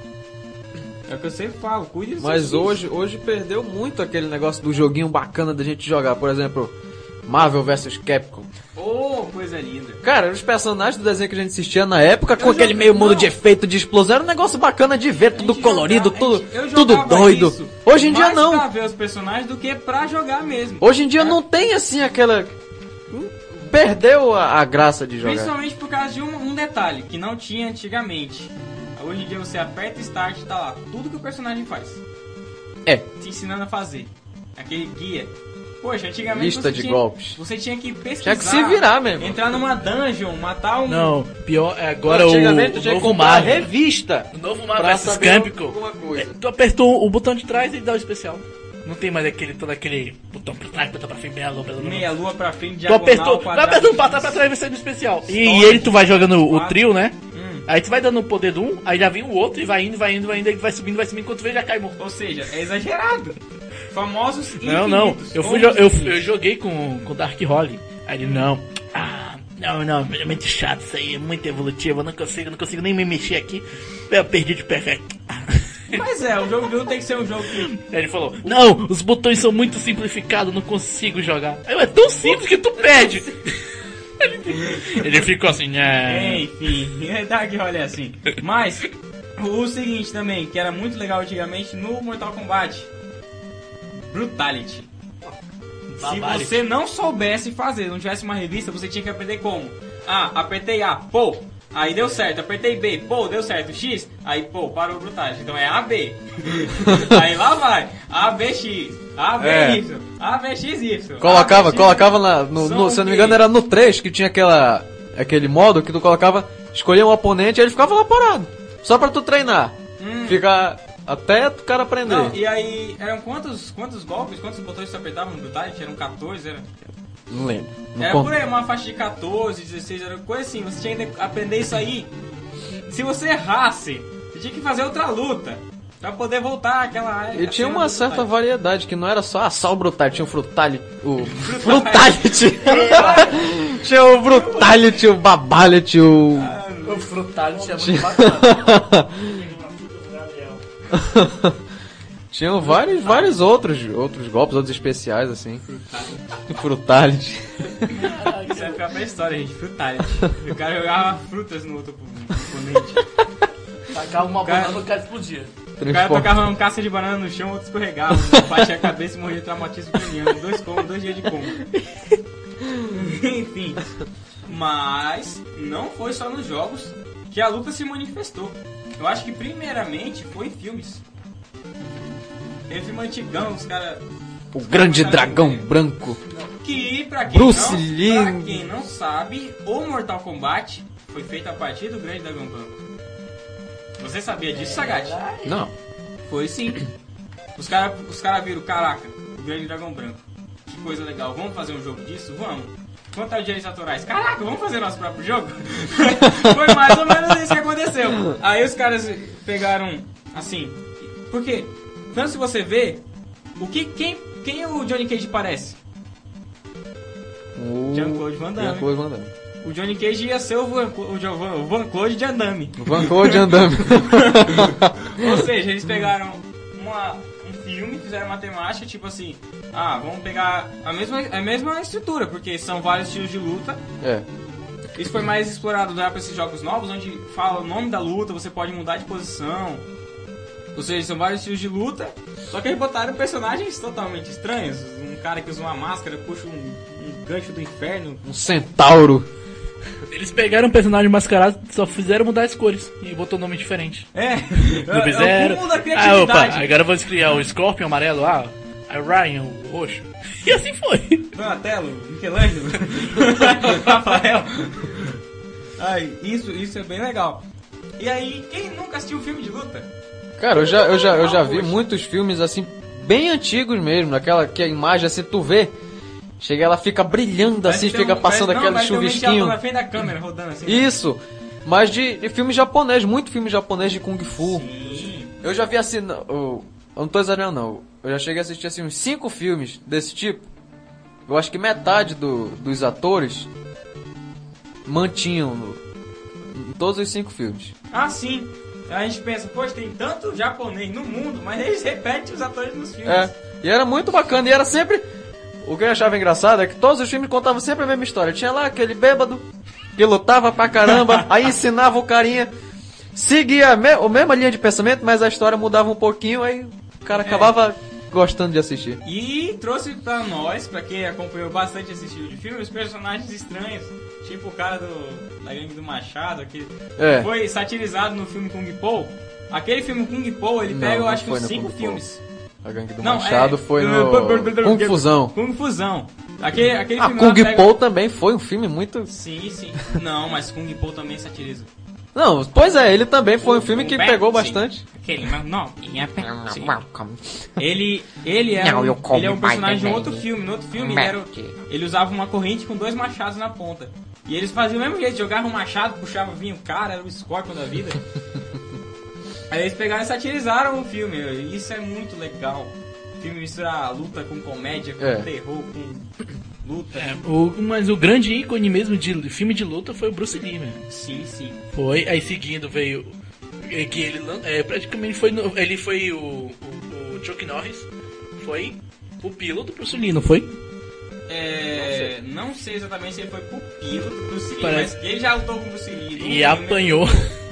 É o que eu sempre falo, cuide dos Mas seus filhos. hoje, hoje perdeu muito aquele negócio do joguinho bacana da gente jogar. Por exemplo, Marvel versus Capcom. Oh, coisa linda. Cara, os personagens do desenho que a gente assistia na época, com Eu aquele jogo- meio mundo não. de efeito de explosão, era um negócio bacana de ver, tudo A gente colorido, jogava- tudo, a gente- eu tudo jogava doido. isso Hoje em dia mais não. pra ver os personagens do que pra jogar mesmo. Hoje em dia É. não tem assim aquela. Perdeu a, a graça de jogar. Principalmente por causa de um, um detalhe que não tinha antigamente. Hoje em dia você aperta Start e tá lá tudo que o personagem faz. É. Te ensinando a fazer. Aquele guia. Poxa, antigamente Lista você de tinha, golpes. você tinha que pesquisar. Tinha que se virar mesmo. Entrar numa dungeon, matar um... Não, pior é agora o, Antigamente tu o tinha que novo comprar a Mario. revista. O novo pra Mario versus saber Capcom. alguma coisa. É, tu apertou o botão de trás e dá o especial. Não tem mais aquele, todo aquele botão pra trás, botão pra frente, meia lua, meia lua. Meia lua pra frente, Tu diagonal, apertou, vai quadrado, apertando pra trás, pra trás, vai sendo especial. E, e ele tu vai jogando o quatro. trio, né? Hum. Aí tu vai dando o poder do um, aí já vem o outro e vai indo, vai indo, vai indo, aí vai subindo, vai subindo, quando tu vê já cai morto. Ou seja, é exagerado. Famosos Não, não, infinitos. eu, fui, Ou jo- eu, infinitos. eu joguei com o Dark Holly. Aí ele, não, ah, não, não, é muito chato isso aí, é muito evolutivo, eu não consigo, não consigo nem me mexer aqui. Eu perdi de perfeito. Mas é, o jogo de luta tem que ser um jogo que... Aí ele falou, não, os botões são muito simplificados, não consigo jogar. Aí eu, é tão simples que tu perde. ele, ele ficou assim, né? Enfim, Dark Holly é assim. Mas, o seguinte também, que era muito legal antigamente no Mortal Kombat. Brutality. Se Barbarity. você não soubesse fazer, não tivesse uma revista, você tinha que aprender como. Ah, apertei A, pô, aí deu certo. Apertei B, pô, deu certo. X, aí pô, parou o Brutality. Então é A, B. Aí lá vai. A, B, X. A, B, É. Y. A, B, X, Y. Colocava, A, B, X, colocava na, no, São no- se eu não me quê? engano era no três que tinha aquela, aquele modo que tu colocava, escolhia um oponente e ele ficava lá parado. Só pra tu treinar. Fica até o cara aprender. Não, e aí, eram quantos, quantos golpes, quantos botões você apertava no Brutality? Eram quatorze, era? Não lembro. Não Era conto. por aí, uma faixa de quatorze, dezesseis, era coisa assim. Você tinha que aprender isso aí. Se você errasse, você tinha que fazer outra luta. Pra poder voltar àquela... E tinha cena uma do certa Brutality. variedade, que não era só ah, só o Brutality, tinha o Frutality, o Frutality, tinha o Brutality, o Babality, o... O Frutality é muito bacana. Tinham vários, vários outros, outros golpes, outros especiais, assim. Frutality. Isso é pior pra história, gente. Frutality. O cara jogava frutas no outro oponente. Tacava uma Cara- banana, o cara explodia. O cara Transforma. tocava uma casca de banana no chão, outro escorregava. Um batia a cabeça e morria de traumatismo craniano. Dois combos, dois dias de coma. Enfim. Mas não foi só nos jogos que a luta se manifestou. Eu acho que primeiramente foi em filmes. Teve filme antigão, os caras... O Grande Dragão Branco. Que, pra quem, Bruce não, Lee. pra quem não sabe, o Mortal Kombat foi feito a partir do Grande Dragão Branco. Você sabia disso, Sagat? Não. Foi sim. Os caras os cara viram, caraca, o Grande Dragão Branco. Que coisa legal, vamos fazer um jogo disso? Vamos. Quanto aos direitos autorais? Caraca, vamos fazer nosso próprio jogo? Foi mais ou menos isso que aconteceu. Aí os caras pegaram, assim... Por quê? Tanto se você vê, o que, quem, quem o Johnny Cage parece? O Jean-Claude Van Damme. Jean-Claude Van Damme. O Johnny Cage ia ser o Van, o Van, o Van Claude de Andame. O Van de Andame. Ou seja, eles pegaram uma, um filme, fizeram uma temática, tipo assim, ah, vamos pegar a mesma, a mesma estrutura, porque são vários estilos de luta. É. Isso foi mais explorado já para esses jogos novos, onde fala o nome da luta, você pode mudar de posição. Ou seja, são vários estilos de luta, só que eles botaram personagens totalmente estranhos. Um cara que usa uma máscara, puxa um, um gancho do inferno. Um centauro. Eles pegaram um personagem mascarado, só fizeram mudar as cores e botou nome diferente. É, No é Zero. o cúmulo da Ah, opa, criatividade. agora eu vou criar o Scorpion amarelo, ah, a Ryan, o roxo. E assim foi. Donatello, Michelangelo, Rafael. Ai, isso, isso é bem legal. E aí, quem nunca assistiu um filme de luta? Cara, eu já, eu já, eu já vi Poxa. muitos filmes assim, bem antigos mesmo, naquela que a imagem assim, tu vê, chega ela fica brilhando assim, Vai ter fica um- passando vai- não, aquele vai ter um ventilador chuvisquinho. na frente da câmera rodando assim. Isso, mas de, de filme japonês, muito filme japonês de Kung Fu. Eu já vi assim, não, eu, eu não tô exagerando não, eu já cheguei a assistir assim uns cinco filmes desse tipo. Eu acho que metade do, dos atores mantinham no, em todos os cinco filmes. Ah, sim. A gente pensa, poxa, tem tanto japonês no mundo, mas eles repetem os atores nos filmes. É, e era muito bacana, e era sempre... O que eu achava engraçado é que todos os filmes contavam sempre a mesma história. Tinha lá aquele bêbado que lutava pra caramba, aí ensinava o carinha, seguia a, me a mesma linha de pensamento, mas a história mudava um pouquinho, aí o cara acabava gostando de assistir. E trouxe pra nós, pra quem acompanhou bastante esse estilo de filme, os personagens estranhos. Tipo o cara do, da gangue do Machado, que É. foi satirizado no filme Kung Po. Aquele filme Kung Po, ele Não, pega, eu não acho que foi uns no cinco Kung Po. filmes. A Gangue do Não, Machado é- foi no Confusão. Confusão. Aquele, aquele Ah, filme Kung lá pega- Po também foi um filme muito... Sim, sim. Não, mas Kung Po também satiriza. Não, pois é, ele também foi um filme que Pé, pegou sim. bastante. Aquele, mas não, em é- sim. Ele, ele, é um, ele é um personagem de um outro filme. No outro filme ele, era, ele usava uma corrente com dois machados na ponta. E eles faziam o mesmo jeito, jogavam um machado, puxavam, vinha o cara, era o Scorpion da vida. Aí eles pegaram e satirizaram o filme. Isso é muito legal. O filme mistura luta com comédia, com É. terror, com luta. É, o, mas o grande ícone mesmo de filme de luta foi o Bruce Lee, né? Sim, sim. Foi, aí seguindo veio é, que ele lan- é, praticamente foi no- ele foi o, o, o Chuck Norris foi pupilo do Bruce Lee, não foi? É, não sei exatamente se ele foi pupilo do Bruce Lee, Parece- mas ele já lutou com o Bruce Lee. no E filme, apanhou,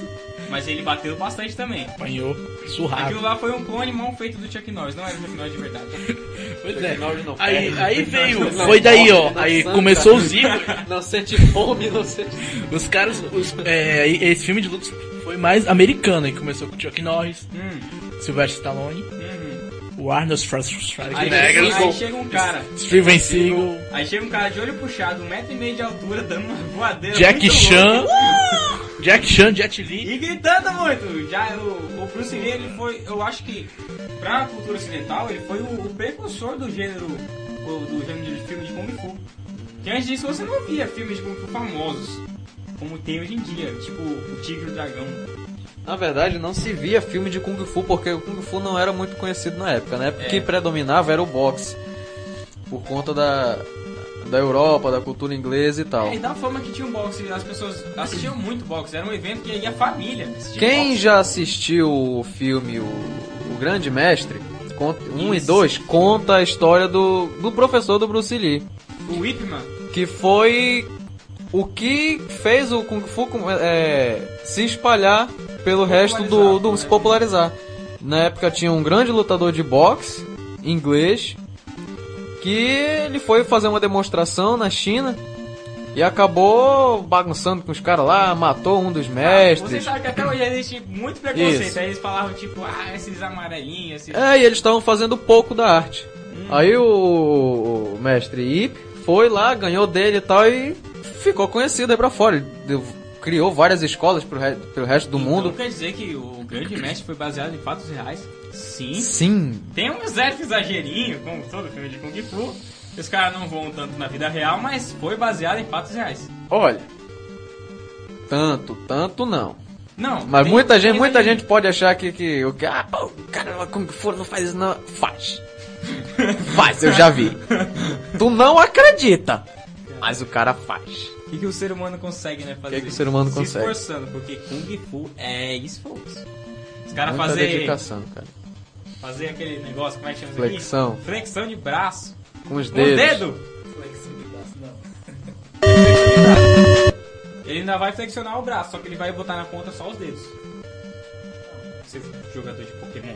Mas ele bateu bastante também. apanhou, Aquilo surrado. lá foi um clone mal feito do Chuck Norris, não era o Chuck Norris de verdade. Pois é. Norris não Aí, pega. aí veio, Não foi daí, ó. morre, não Aí sangra. começou os ícones. Não sente fome, não sente... Os caras, os, é, esse filme de luta foi mais americano. Aí começou com o Chuck Norris, Hum, Sylvester Stallone, uhum. o Arnold Aí, Schwarzenegger, aí chega um cara. Steven Seagal, Aí chega um cara de olho puxado, um metro e meio de altura, dando uma voadeira. Jack muito Chan, louca. Jack Chan, Jet Li. E gritando muito. Já o, o Bruce Lee, ele foi, eu acho que pra cultura ocidental, ele foi o, o precursor do gênero, o- do gênero de filme de Kung Fu. Que antes disso você não via filmes de Kung Fu famosos, como tem hoje em dia, tipo o Tigre e o Dragão. Na verdade, não se via filme de Kung Fu, porque o Kung Fu não era muito conhecido na época. Na época É. que predominava era o boxe. Por conta da, da Europa, da cultura inglesa e tal. É, e da forma que tinha um boxe, as pessoas assistiam muito boxe, era um evento que ia a família assistir Quem boxe. já assistiu o filme O, o Grande Mestre, conta- um e Isso. dois, conta a história do, do professor do Bruce Lee. O Ip Man, Que foi o que fez o Kung Fu é, se espalhar pelo resto do, do né? se popularizar. Na época tinha um grande lutador de boxe inglês que ele foi fazer uma demonstração na China e acabou bagunçando com os caras lá, matou um dos você mestres. sabe que até hoje existe muito preconceito, Isso. aí eles falavam tipo, ah, esses amarelinhos, esses... É, e eles estavam fazendo pouco da arte. Aí o, o mestre Ip foi lá, ganhou dele e tal e ficou conhecido aí pra fora. Ele deu- criou várias escolas pro, re, pro resto do Então mundo. quer dizer que o Grande Mestre foi baseado em fatos reais? Sim. Sim. Tem um certo exagerinho, como todo filme de Kung Fu, que os caras não vão tanto na vida real, mas foi baseado em fatos reais. Olha, tanto, tanto não. Não, Mas tem- muita tem gente, muita exagero. gente pode achar que, que o que ah, pô, o cara Kung Fu não faz isso não. Faz. Faz, eu já vi. Tu não acredita, mas o cara faz. O que, que o ser humano consegue, né? Fazer que que o ser humano Se consegue? esforçando, porque Kung Fu é esforço. Os caras Muita fazer, dedicação, cara. fazer aquele negócio, como é que chama isso aqui? Flexão. Flexão de braço. Com os Com o dedos. dedo. Ele ainda vai flexionar o braço, só que ele vai botar na ponta só os dedos. Você é jogador de Pokémon.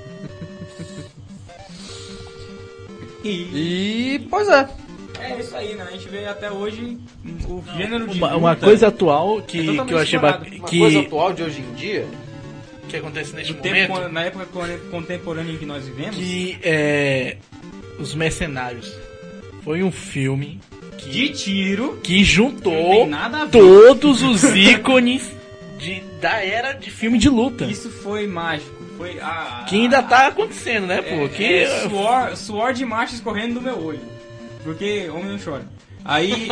E E, pois é. é isso aí, né? A gente vê até hoje o gênero de Uma, uma luta coisa atual que, É totalmente que eu achei explorado. bacana. Uma Que, coisa atual de hoje em dia. que acontece neste do tempo, momento. quando- na época con- contemporânea em que nós vivemos. Que é. Os Mercenários. Foi um filme De tiro. que Não juntou tem nada a ver. todos os ícones de, da era de filme de luta. Isso foi mágico. Foi a. Que ainda tá acontecendo, né, É, pô? Que é suor, suor de macho escorrendo do meu olho. Porque homem não chora. Aí.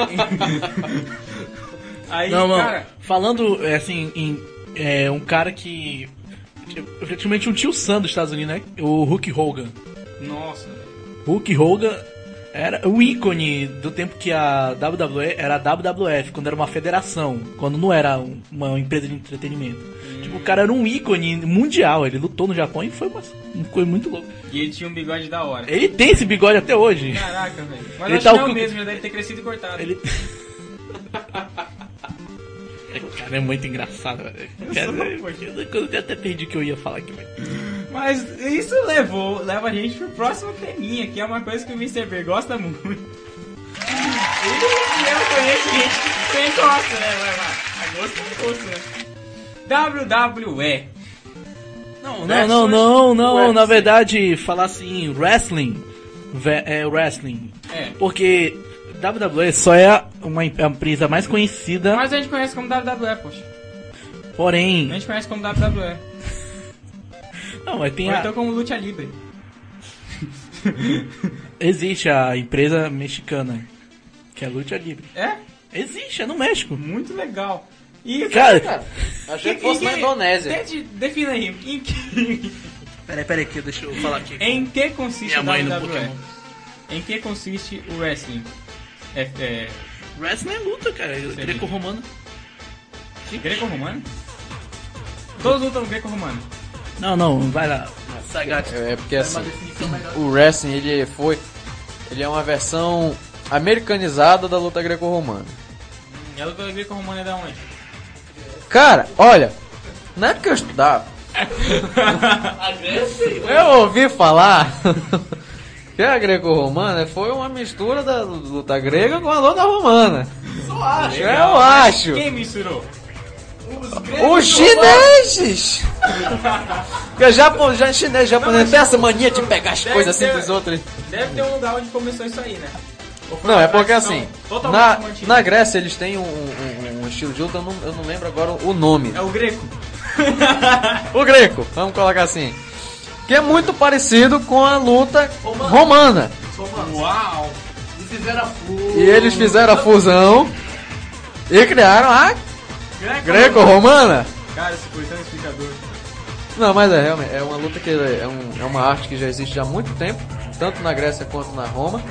Aí, Não, não. cara. Falando, é, assim, em é, um cara que. Praticamente um tio Sam dos Estados Unidos, né? O Hulk Hogan. Nossa. Hulk Hogan era o ícone do tempo que a W W E era a W W F, quando era uma federação, quando não era um- uma empresa de entretenimento. Hum. Tipo, o cara era um ícone mundial, ele lutou no Japão e foi uma, uma coisa muito louca. E ele tinha um bigode da hora. Ele tem esse bigode até hoje. Caraca, velho. Mas Ele acho tá que não é o- o mesmo, já deve ter crescido e cortado. Ele. Cara, é muito engraçado, velho. Cara, eu até perdi o que eu ia falar aqui, velho. Mas isso levou, leva a gente pro próximo teminha, que é uma coisa que o mister B gosta muito. E eu conheço gente que também gosta, né? Mas, mas, a gosto é gosto, né? W W E. Não, não, não, não, não. Na verdade, falar assim, wrestling, ve- é wrestling. É. Porque W W E só é uma em- a empresa mais conhecida, Mas a gente conhece como W W E, poxa. A porém... gente conhece como W W E. Não, mas tem Ou a... então como Lucha Libre. Existe a empresa mexicana, que é Lucha Libre. É? Existe, é no México. Muito legal. E, Cara, Cara, achei que em fosse na Indonésia. Tente, defina aí. Em que, peraí, peraí, aqui, deixa eu falar aqui. em que consiste Minha o mãe no W W E? Pokémon. Em que consiste o wrestling? É, é Wrestling é luta, cara, greco-romano. greco-romano? Todos lutam greco-romano. Não, não, vai lá. Sagat. É, é porque assim, o wrestling ele foi, ele é uma versão americanizada da luta greco-romana. E a luta greco-romana é da onde? Cara, olha, na época que eu estudava, eu ouvi falar que a greco-romana foi uma mistura da luta grega com a luta romana. Eu acho. Eu acho. Quem misturou? Os chineses! Porque japo, já chinês, japonês tem essa mania de pegar as deve coisas assim ter- dos outros. Deve ter um lugar onde começou isso aí, né? Ou foi Não, uma é porque tradição assim, totalmente na, mantida? na Grécia eles têm um, um- um estilo de luta, eu não, eu não lembro agora o nome. É o greco. O greco, vamos colocar assim. Que é muito parecido com a luta romana. Uau! E fizeram a flor. E eles fizeram a fusão e criaram a greco-romana. Cara, esse foi tão explicador. Não, mas é realmente, é uma luta que é, um- é uma arte que já existe há muito tempo, tanto na Grécia quanto na Roma.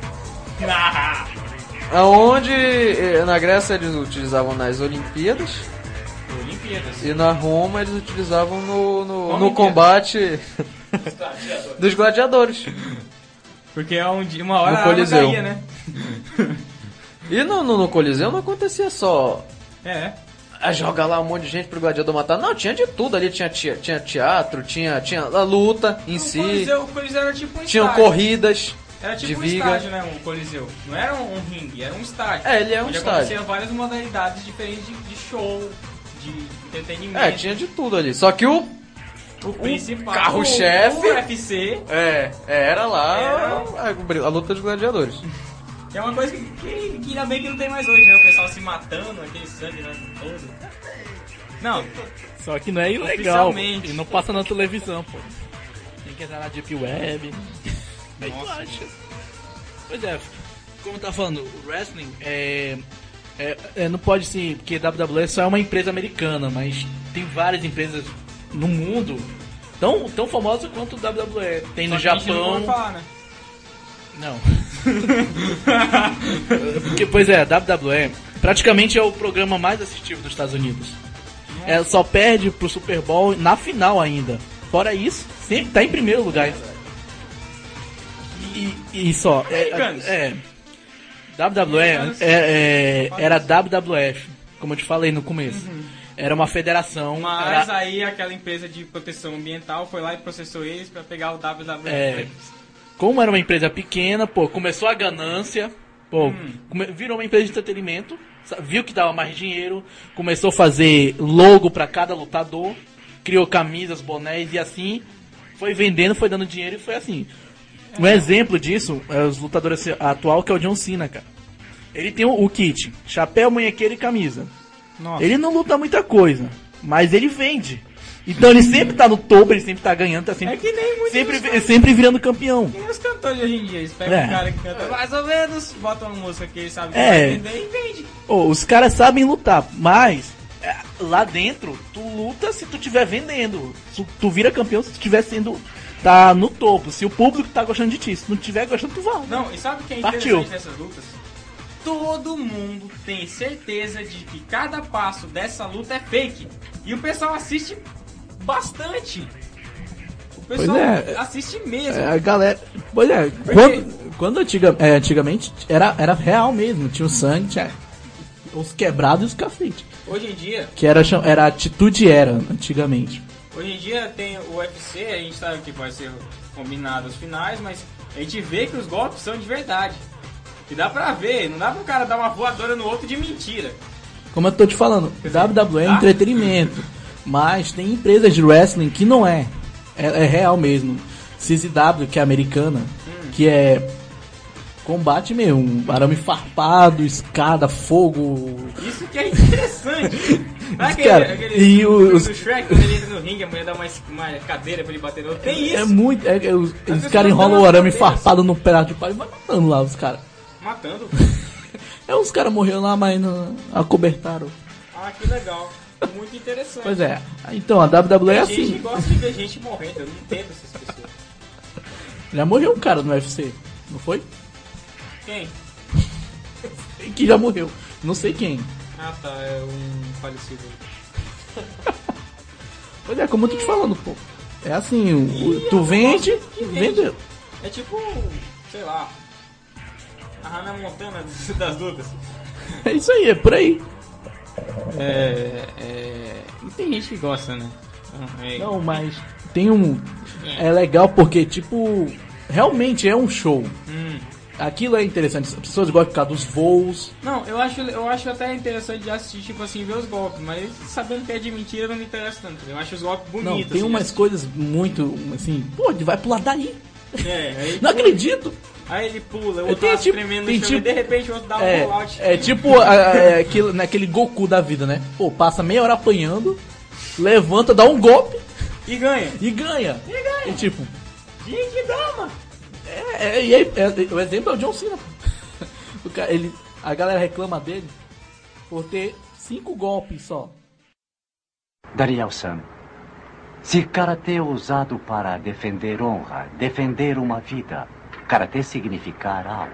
Aonde eh, na Grécia eles utilizavam nas Olimpíadas Olimpíadas. e na Roma eles utilizavam no, no, no Olimpíada. combate dos gladiadores. Porque é um dia, uma hora No a arma Coliseu. caía, né? E no, no, no Coliseu não acontecia só É. a jogar lá um monte de gente pro gladiador matar. Não, tinha de tudo ali. Tinha, tinha, tinha teatro, tinha, tinha a luta em O si, Coliseu, o Coliseu era tipo um tinham estádio. corridas Era de tipo um viga. estádio, né? Um Coliseu. Não era um, um ringue, era um estádio. É, ele é um onde estádio. aconteciam várias modalidades diferentes de, de show, de entretenimento. É, tinha de tudo ali. Só que o o principal. carro-chefe- O U F C, É, era lá Era. A, a luta dos gladiadores. que é uma coisa que, que, que ainda bem que não tem mais hoje, né? O pessoal se matando, aquele sangue né, todo. Não, Só que não é ilegal. Oficialmente. E não passa na televisão, pô. Tem que entrar na Deep Web. Aí tu acha. Pois é, como tá falando, o wrestling é, é, é, não pode ser, porque W W E só é uma empresa americana, mas tem várias empresas no mundo tão, tão famosas quanto o W W E. Tem no só que a gente não Japão. pode falar, né? Não. Porque, pois é, a W W E praticamente é o programa mais assistido dos Estados Unidos. Ela só perde pro Super Bowl na final ainda. Fora isso, sempre tá em primeiro lugar. E, e só. É, Americanos. é, W W E é, é, era W W F, como eu te falei no começo. Era uma federação. Mas era- aí aquela empresa de proteção ambiental foi lá e processou eles pra pegar o W W E. É, como era uma empresa pequena, pô, começou a ganância, pô, Hum. come- virou uma empresa de entretenimento, sa- viu que dava mais dinheiro, começou a fazer logo pra cada lutador, criou camisas, bonés e assim, foi vendendo, foi dando dinheiro e foi assim. Um exemplo disso é os lutadores atual, que é o John Cena, cara. Ele tem o, o kit, chapéu, munhequeira e camisa. Nossa. Ele não luta muita coisa, mas ele vende. Então ele sempre tá no topo, ele sempre tá ganhando, tá sempre, É que nem muitos sempre, dos- sempre virando campeão. E os cantores de hoje em dia, eles pegam É. um cara que canta mais ou menos, botam uma música que eles sabem que É. vai vender e vende. Ô, os caras sabem lutar, mas é, lá dentro, tu luta se tu estiver vendendo. Tu, tu vira campeão se tu estiver sendo. Tá no topo. Se o público tá gostando de ti, se não tiver gostando, tu vai. Não, e sabe o que é Partiu. interessante nessas lutas? Todo mundo tem certeza de que cada passo dessa luta é fake. E o pessoal assiste bastante. O pessoal Pois é. assiste mesmo. É, a galera. Pois é, quando, quando antiga, é, antigamente era, era real mesmo. Tinha o sangue, tinha os quebrados e os cacetes. Hoje em dia, Que era, cham- era atitude era, antigamente. hoje em dia tem o U F C, a gente sabe que vai ser combinado os finais, mas a gente vê que os golpes são de verdade. E dá pra ver, não dá pro cara dar uma voadora no outro de mentira. Como eu tô te falando, W W E é Tá? entretenimento. Mas tem empresas de wrestling que não é. É, é real mesmo. C Z W, que é americana, hum. que é combate mesmo, um arame farpado, escada, fogo. Isso que é interessante. Aquele, cara, aquele e o, os... do Shrek, quando ele entra no ringue, a mulher dá uma, uma cadeira pra ele bater no outro. Tem isso. É muito. É, é, os os caras enrolam o arame farpado num pedaço de pau e vai matando lá os caras. Matando? É, os caras morreram lá, mas não acobertaram. Ah, que legal. Muito interessante. Pois é. Então, a W W E é a assim. A gente gosta de ver gente morrendo, eu não entendo essas pessoas. Já morreu um cara no U F C, não foi? Quem? Que já morreu. Não sei quem. Ah tá, é um falecido. Pois é, como eu tô te falando, pô. É assim, o, tu vende e vende. É tipo, sei lá, a Hannah Montana das lutas. É isso aí, é por aí. É, é... E tem gente que gosta, né? É... Não, mas tem um... É legal porque, tipo, realmente é um show. Hum. Aquilo é interessante, as pessoas gostam por causa dos voos. Não, eu acho, eu acho até interessante de assistir, tipo assim, ver os golpes, mas sabendo que é de mentira não me interessa tanto. Eu acho os golpes bonitos. Não, tem assim, umas assim. coisas muito, assim, pô, ele vai pular daí. É, aí, não pô, acredito. Aí ele pula, o outro tá tipo, tremendo no chão, tipo, e de repente o outro dá um é, rollout. É tipo a, a, aquele, naquele Goku da vida, né? Pô, passa meia hora apanhando, levanta, dá um golpe. E ganha. E ganha. E ganha. E tipo... Que dama. É, é, é, é, é, o exemplo é o John Cena. O cara, ele, a galera reclama dele por ter cinco golpes só. Daniel-san, se karatê é usado para defender honra, defender uma vida, karatê significar algo.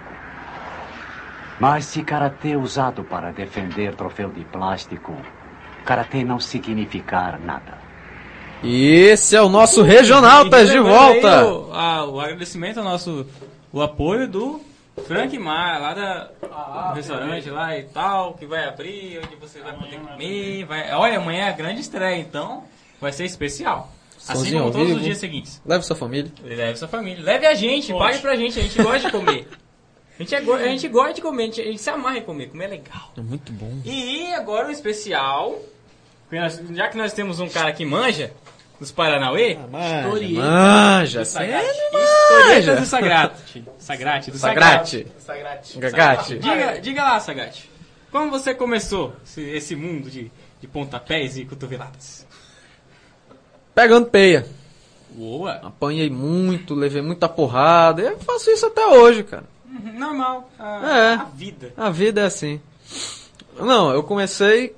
Mas se karatê é usado para defender troféu de plástico, karatê não significar nada. E esse é o nosso regional, tá de volta. O, a, o agradecimento ao nosso o apoio do Frank Mar, lá da, ah, do restaurante lá e tal, que vai abrir, onde você vai poder comer. Vai, olha, amanhã é a grande estreia, então vai ser especial. Assim como todos vivo. Os dias seguintes. Leve sua família. Leve sua família. Leve a gente, Poxa. Pague pra gente, a gente gosta de comer. A gente, é, a gente gosta de comer, a gente, a gente se amarra em comer, comer é legal. É muito bom. E agora o especial, já que nós temos um cara que manja, dos Paranauê, ah, manja, manja, historietas do Sagrate. Sagrate, do Sagrate. Sagrate. Gagate. Diga, diga lá, Sagrate. Como você começou esse, esse mundo de, de pontapés e cotoveladas? Pegando peia. Boa. Apanhei muito, levei muita porrada. Eu faço isso até hoje, cara. Uhum, normal. A, é. A vida. A vida é assim. Não, eu comecei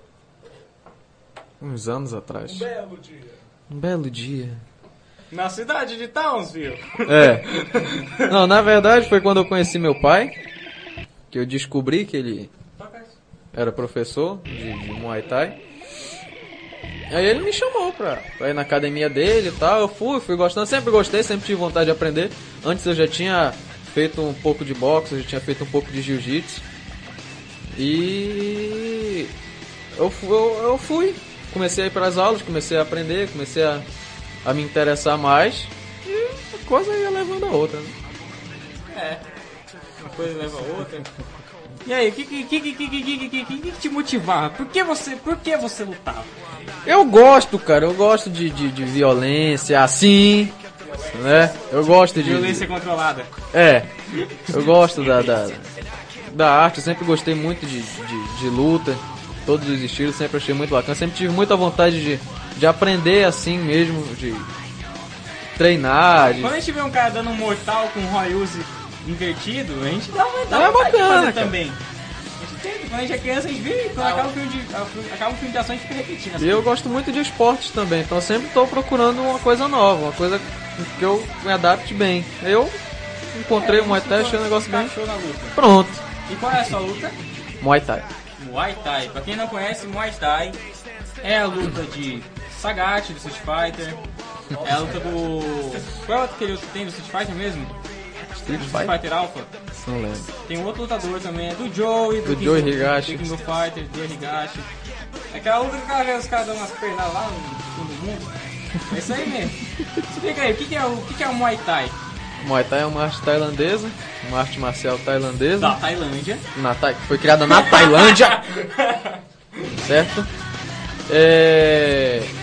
uns anos atrás. Um belo dia. Um belo dia. Na cidade de Townsville. É. Não, na verdade foi quando eu conheci meu pai, que eu descobri que ele era professor de, de Muay Thai. Aí ele me chamou pra, pra ir na academia dele e tal. Eu fui, fui gostando, sempre gostei, sempre tive vontade de aprender. Antes eu já tinha feito um pouco de boxe, eu já tinha feito um pouco de jiu-jitsu. E eu, eu, eu fui. Comecei a ir para as aulas, comecei a aprender, comecei a, a me interessar mais e a coisa ia levando a outra, né? É, uma coisa leva a outra. E aí, o que, que, que, que, que, que, que, que, que te motivava? Por que você, por que você lutava? Eu gosto, cara, eu gosto de, de, de violência assim, né? Eu gosto de... Violência controlada. É, eu gosto da, da, da arte, eu sempre gostei muito de, de, de luta. Todos os estilos, sempre achei muito bacana. Sempre tive muita vontade de, de aprender assim mesmo, de treinar. De... Quando a gente vê um cara dando um mortal com um Royuse invertido, a gente dá uma dá é bacana, de fazer cara. Também. A gente tem, quando a gente é criança, a gente vê, quando acaba o filme de, acaba o filme de ação, a gente fica repetindo. E eu gosto muito de esportes também, então eu sempre estou procurando uma coisa nova, uma coisa que eu me adapte bem. Eu encontrei o é, Muay Thai, achei um negócio bem... Na luta. Pronto. E qual é a sua luta? Muay Thai. Muay Thai. Pra quem não conhece, Muay Thai é a luta de Sagat, do Street Fighter. É a luta do... Qual é aquele outro que tem do Street Fighter mesmo? Street Fighter? Street Fighter Alpha. Não lembro. Tem um outro lutador também, é do Joey, do, do Joey Higashi. Do King of Fighters, do Joey Higashi. É aquela luta que o cara vê os caras dando umas pernas lá no fundo do mundo. É isso aí mesmo. Explica aí, o que, que, é, o, o que, que é o Muay Thai? Muay Thai é uma arte tailandesa, uma arte marcial tailandesa. Da Tailândia. Na, foi criada na Tailândia. Certo? É,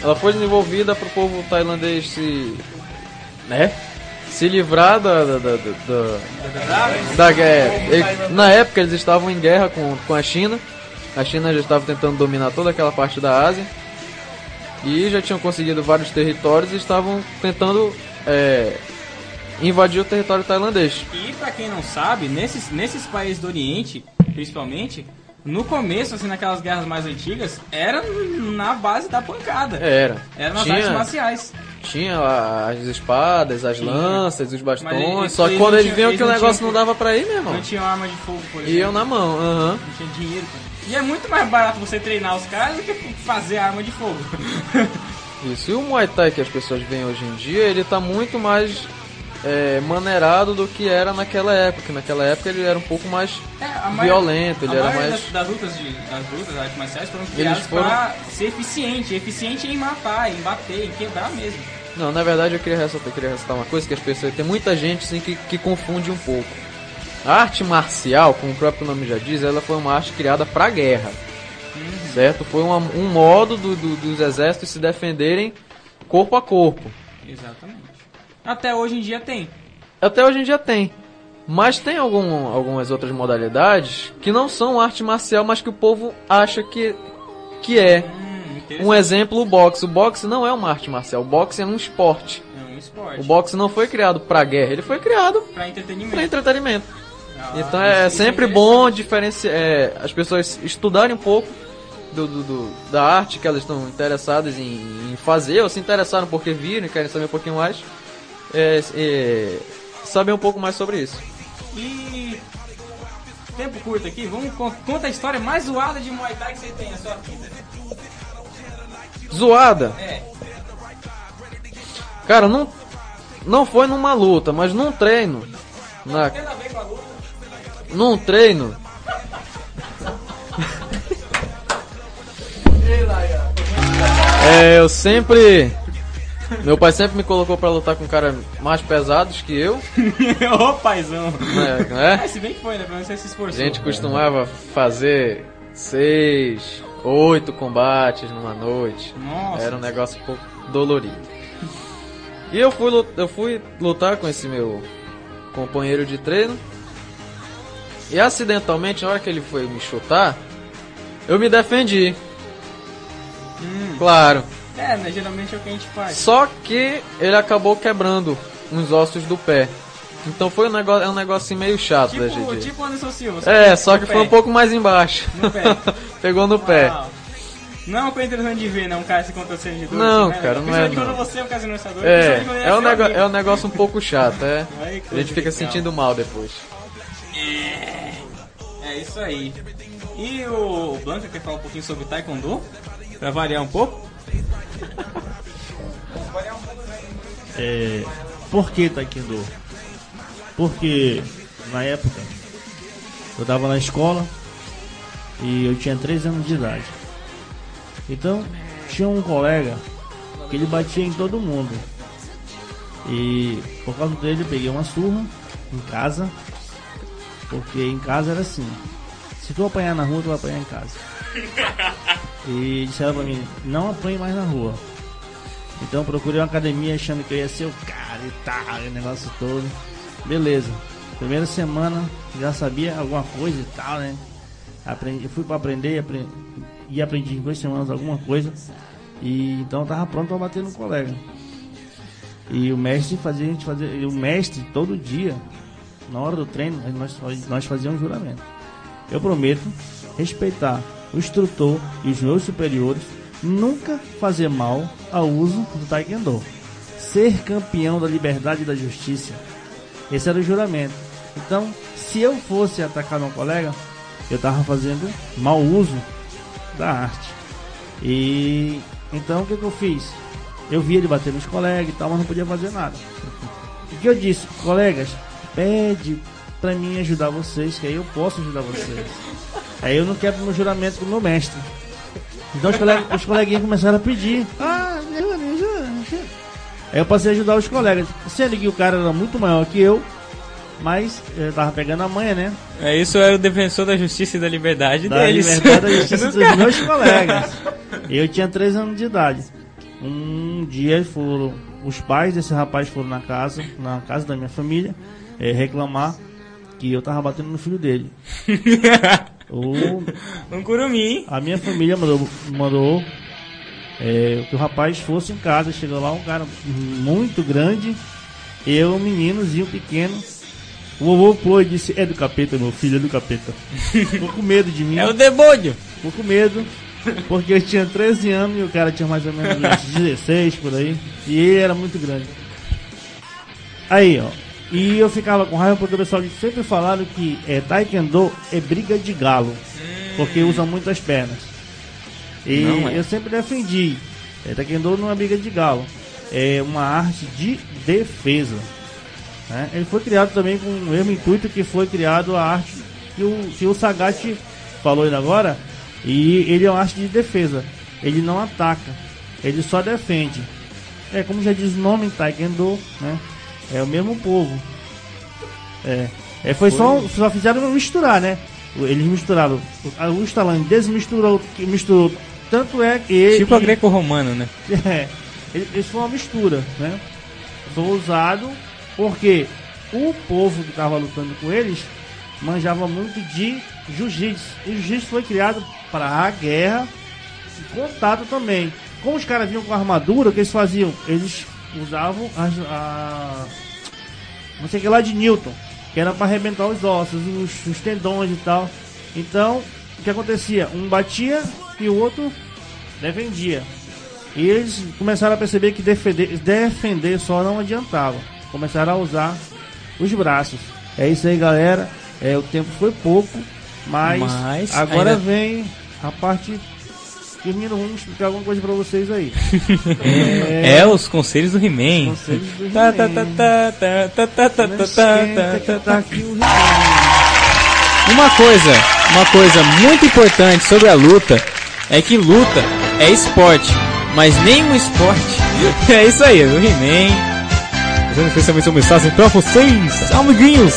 ela foi desenvolvida para o povo tailandês se, né, se livrar da, da, da, da, da guerra. Ele- na época eles estavam em guerra com, com a China. A China já estava tentando dominar toda aquela parte da Ásia. E já tinham conseguido vários territórios e estavam tentando é, invadir o território tailandês. E pra quem não sabe, nesses, nesses países do Oriente, principalmente, no começo, assim, naquelas guerras mais antigas, era na base da pancada. Era. Era nas Tinha- artes marciais. Tinha as espadas, as Tinha. lanças, os Mas bastões. eles- Só que eles quando não eles tinham- viam eles que o não negócio tinham- não dava pra ir, meu irmão, Não tinha arma de fogo, por exemplo. iam na mão. Aham. Não tinha dinheiro. E é muito mais barato você treinar os caras do que fazer arma de fogo. Isso. E o Muay Thai que as pessoas veem hoje em dia, ele tá muito mais é, maneirado do que era naquela época. Naquela época ele era um pouco mais É, a maioria- violento, ele a era maioria mais... das, das lutas de, das lutas, das artes marciais foram criadas foram- pra ser eficiente, eficiente em matar, em bater, em quebrar mesmo. Não, na verdade eu queria ressaltar, eu queria ressaltar uma coisa que as pessoas... Tem muita gente assim, que, que confunde um pouco. A arte marcial, como o próprio nome já diz, ela foi uma arte criada pra guerra. Certo? Foi uma- um modo do- do- dos exércitos se defenderem corpo a corpo. Exatamente. Até hoje em dia tem. Até hoje em dia tem. Mas tem algum, algumas outras modalidades que não são arte marcial, mas que o povo acha que, que é. Hum, interessante. Um exemplo, o boxe. O boxe não é uma arte marcial, o boxe é um esporte. É um esporte. O boxe não foi criado pra guerra, ele foi criado Pra entretenimento. pra entretenimento. Ah, Então é isso- isso sempre bom diferenciar, é, as pessoas estudarem um pouco do, do- do- da arte que elas estão interessadas em, em fazer, ou se interessaram porque viram e querem saber um pouquinho mais, é, é, saber um pouco mais sobre isso. E tempo curto aqui, vamos con- conta a história mais zoada de Muay Thai que você tem na sua vida. Zoada? É. Cara, não, não foi numa luta, mas num treino. Na, Tem a ver com a luta? num treino. É, eu sempre. Meu pai sempre me colocou pra lutar com caras mais pesados que eu. Ô paizão. Né, né? Ah, se bem que foi, né? Pra você se A esforçou. gente costumava fazer seis, oito combates numa noite. Nossa. Era um negócio um pouco dolorido. E eu fui, lut- eu fui lutar com esse meu companheiro de treino. E acidentalmente, na hora que ele foi me chutar, eu me defendi. Hum. Claro. É, né? Geralmente é o que a gente faz. Só que ele acabou quebrando uns ossos do pé. Então foi um negócio, é um negocinho meio chato da Tipo, gente. tipo o Anderson Silva. É, só no que pé. foi um pouco mais embaixo. No pé. Pegou no pé. Uau. Não é uma coisa interessante de ver, né? Um cara se contorcendo de dor. Não, assim, né? cara, não é, Principalmente não. quando você é um casinador. É, é um, nego é um negócio um pouco chato, é. Ai, que A gente fica legal. sentindo mal depois. É isso aí. E o Blanca quer falar um pouquinho sobre Taekwondo? Pra variar um pouco? É, por que Taekwondo? Porque na época eu tava na escola e eu tinha três anos de idade. Então tinha um colega que ele batia em todo mundo. E por causa dele eu peguei uma surra em casa. Porque em casa era assim: se tu apanhar na rua, tu vai apanhar em casa. E disseram pra mim: não apanhe mais na rua. Então eu procurei uma academia achando que eu ia ser o cara e tal, o negócio todo. Beleza. Primeira semana já sabia alguma coisa e tal, né? Aprendi, fui pra aprender aprendi, e aprendi em duas semanas alguma coisa. E então eu tava pronto pra bater no colega. E o mestre fazia a gente fazer. O mestre todo dia, na hora do treino, nós, nós fazíamos um juramento. Eu prometo respeitar o instrutor e os meus superiores, nunca fazer mal ao uso do Taekwondo, ser campeão da liberdade e da justiça. Esse era o juramento. Então, se eu fosse atacar meu colega, eu estava fazendo mau uso da arte. E então o que, que eu fiz? Eu vi ele bater nos colegas e tal, mas não podia fazer nada. O que eu disse? Colegas, pede pra mim ajudar vocês, que aí eu posso ajudar vocês. Aí eu não quero meu juramento com o meu mestre. Então os, colega, os coleguinhas começaram a pedir. Ah, me ajuda, me ajuda, me ajuda. Aí eu passei a ajudar os colegas. Sendo que o cara era muito maior que eu, mas eu tava pegando a manha, né? É, isso era o defensor da justiça e da liberdade Da deles. liberdade da justiça dos meus colegas. Eu tinha três anos de idade. Um dia foram, os pais desse rapaz foram na casa, na casa da minha família, é, reclamar que eu tava batendo no filho dele. o, um curumim. A minha família mandou, mandou é, que o rapaz fosse em casa. Chegou lá um cara muito grande, eu, um meninozinho pequeno. O vovô pô e disse: é do capeta, meu filho, é do capeta. Ficou com medo de mim. É o demônio. Ficou com medo, porque eu tinha treze anos e o cara tinha mais ou menos dezesseis por aí. E ele era muito grande. Aí, ó. E eu ficava com raiva porque o pessoal sempre falaram que é, Taekwondo é briga de galo, porque usa muito as pernas. E não é. Eu sempre defendi. É, Taekwondo não é briga de galo, é uma arte de defesa. Né? Ele foi criado também com o mesmo intuito que foi criado a arte que o, que o Sagat falou ainda agora. E ele é uma arte de defesa. Ele não ataca, ele só defende. É como já diz o nome, Taekwondo, né? É o mesmo povo. É, é foi, foi só só fizeram misturar, né? Eles misturaram. Os tailandeses misturou, misturou. Tanto é que tipo a greco-romano, né? É, eles foi uma mistura, né? Foi usado porque o povo que estava lutando com eles manjava muito de jiu-jitsu. E o jiu-jitsu foi criado para a guerra e contato também. Como os caras vinham com armadura, o que eles faziam? Eles usavam a, a não sei o que lá de Newton, que era para arrebentar os ossos, os, os tendões e tal. Então, o que acontecia? Um batia e o outro defendia. E eles começaram a perceber que defender, defender só não adiantava. Começaram a usar os braços. É isso aí, galera. É, o tempo foi pouco, mas, mas agora ainda... vem a parte que os meninos vão explicar alguma coisa pra vocês aí. é... é os conselhos do He-Man. Conselhos do He-Man. Uma coisa, uma coisa muito importante sobre a luta é que luta é esporte, mas nenhum esporte é isso aí, o He-Man. Fazendo especialmente uma mensagem pra vocês, amiguinhos.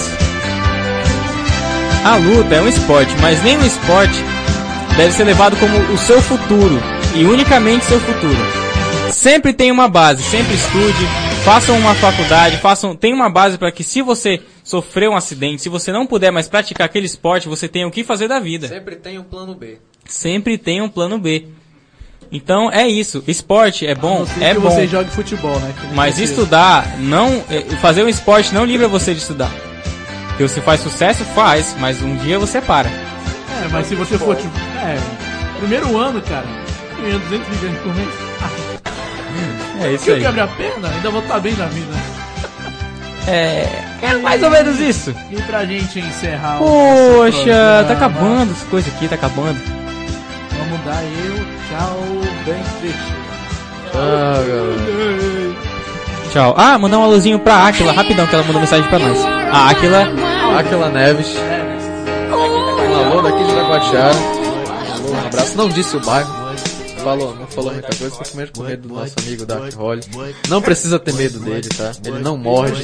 A luta é um esporte, mas nenhum esporte deve ser levado como o seu futuro e unicamente seu futuro. Sempre tem uma base, sempre estude, façam uma faculdade, façam, tem uma base para que se você sofrer um acidente, se você não puder mais praticar aquele esporte, você tenha o que fazer da vida. Sempre tem um plano B. Sempre tem um plano B. Então é isso, esporte é bom, é que bom. Você joga futebol, né? Mas precisa. Estudar, não, fazer um esporte não livra você de estudar. Se você faz sucesso, faz, mas um dia você para. É, mas se você for tipo, é, primeiro ano, cara, ganhando duzentos milhões por mês. É isso se aí. Se eu quebrar a perna, ainda vou estar bem na vida. É, é mais ou menos isso. E pra gente encerrar o Poxa, tá acabando essa coisa aqui, tá acabando. Vamos dar eu, tchau, bem feito. Tchau, galera. Tchau. Ah, mandar um alôzinho pra Aquila, rapidão, que ela mandou mensagem pra nós. A Aquila. Aquila Neves. Um alô daqui de Jaguatiara. Um abraço. Não disse o bairro. Falou, não falou muita coisa, ficou com medo, com medo do nosso amigo Dark Holly. Não precisa ter medo dele, tá? Ele não morde.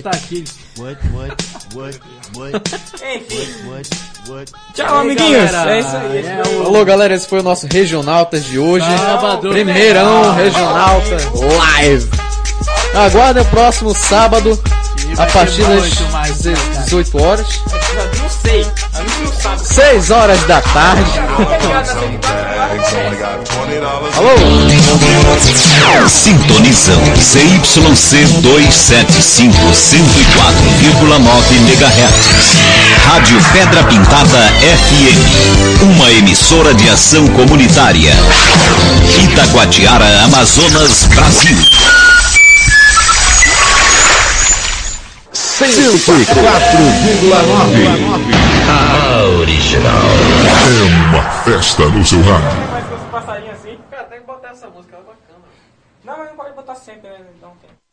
Tchau, amiguinhos. É isso aí. Alô, galera, esse foi o nosso Regionaltas de hoje. Sábado. Primeirão Regionalta Live. Aguarde o próximo sábado, a partir das dezoito horas. seis horas da tarde. Alô? Sintonizando C Y C duzentos e setenta e cinco, cento e quatro vírgula nove megahertz. Rádio Pedra Pintada F M. Uma emissora de ação comunitária. Itacoatiara, Amazonas, Brasil. cento e quatro vírgula nove. A original. É uma festa no seu rádio. Mas com os passarinhos assim. Cara, tem que botar essa música, ela é bacana. Não, mas não pode botar sempre, né? Então tem.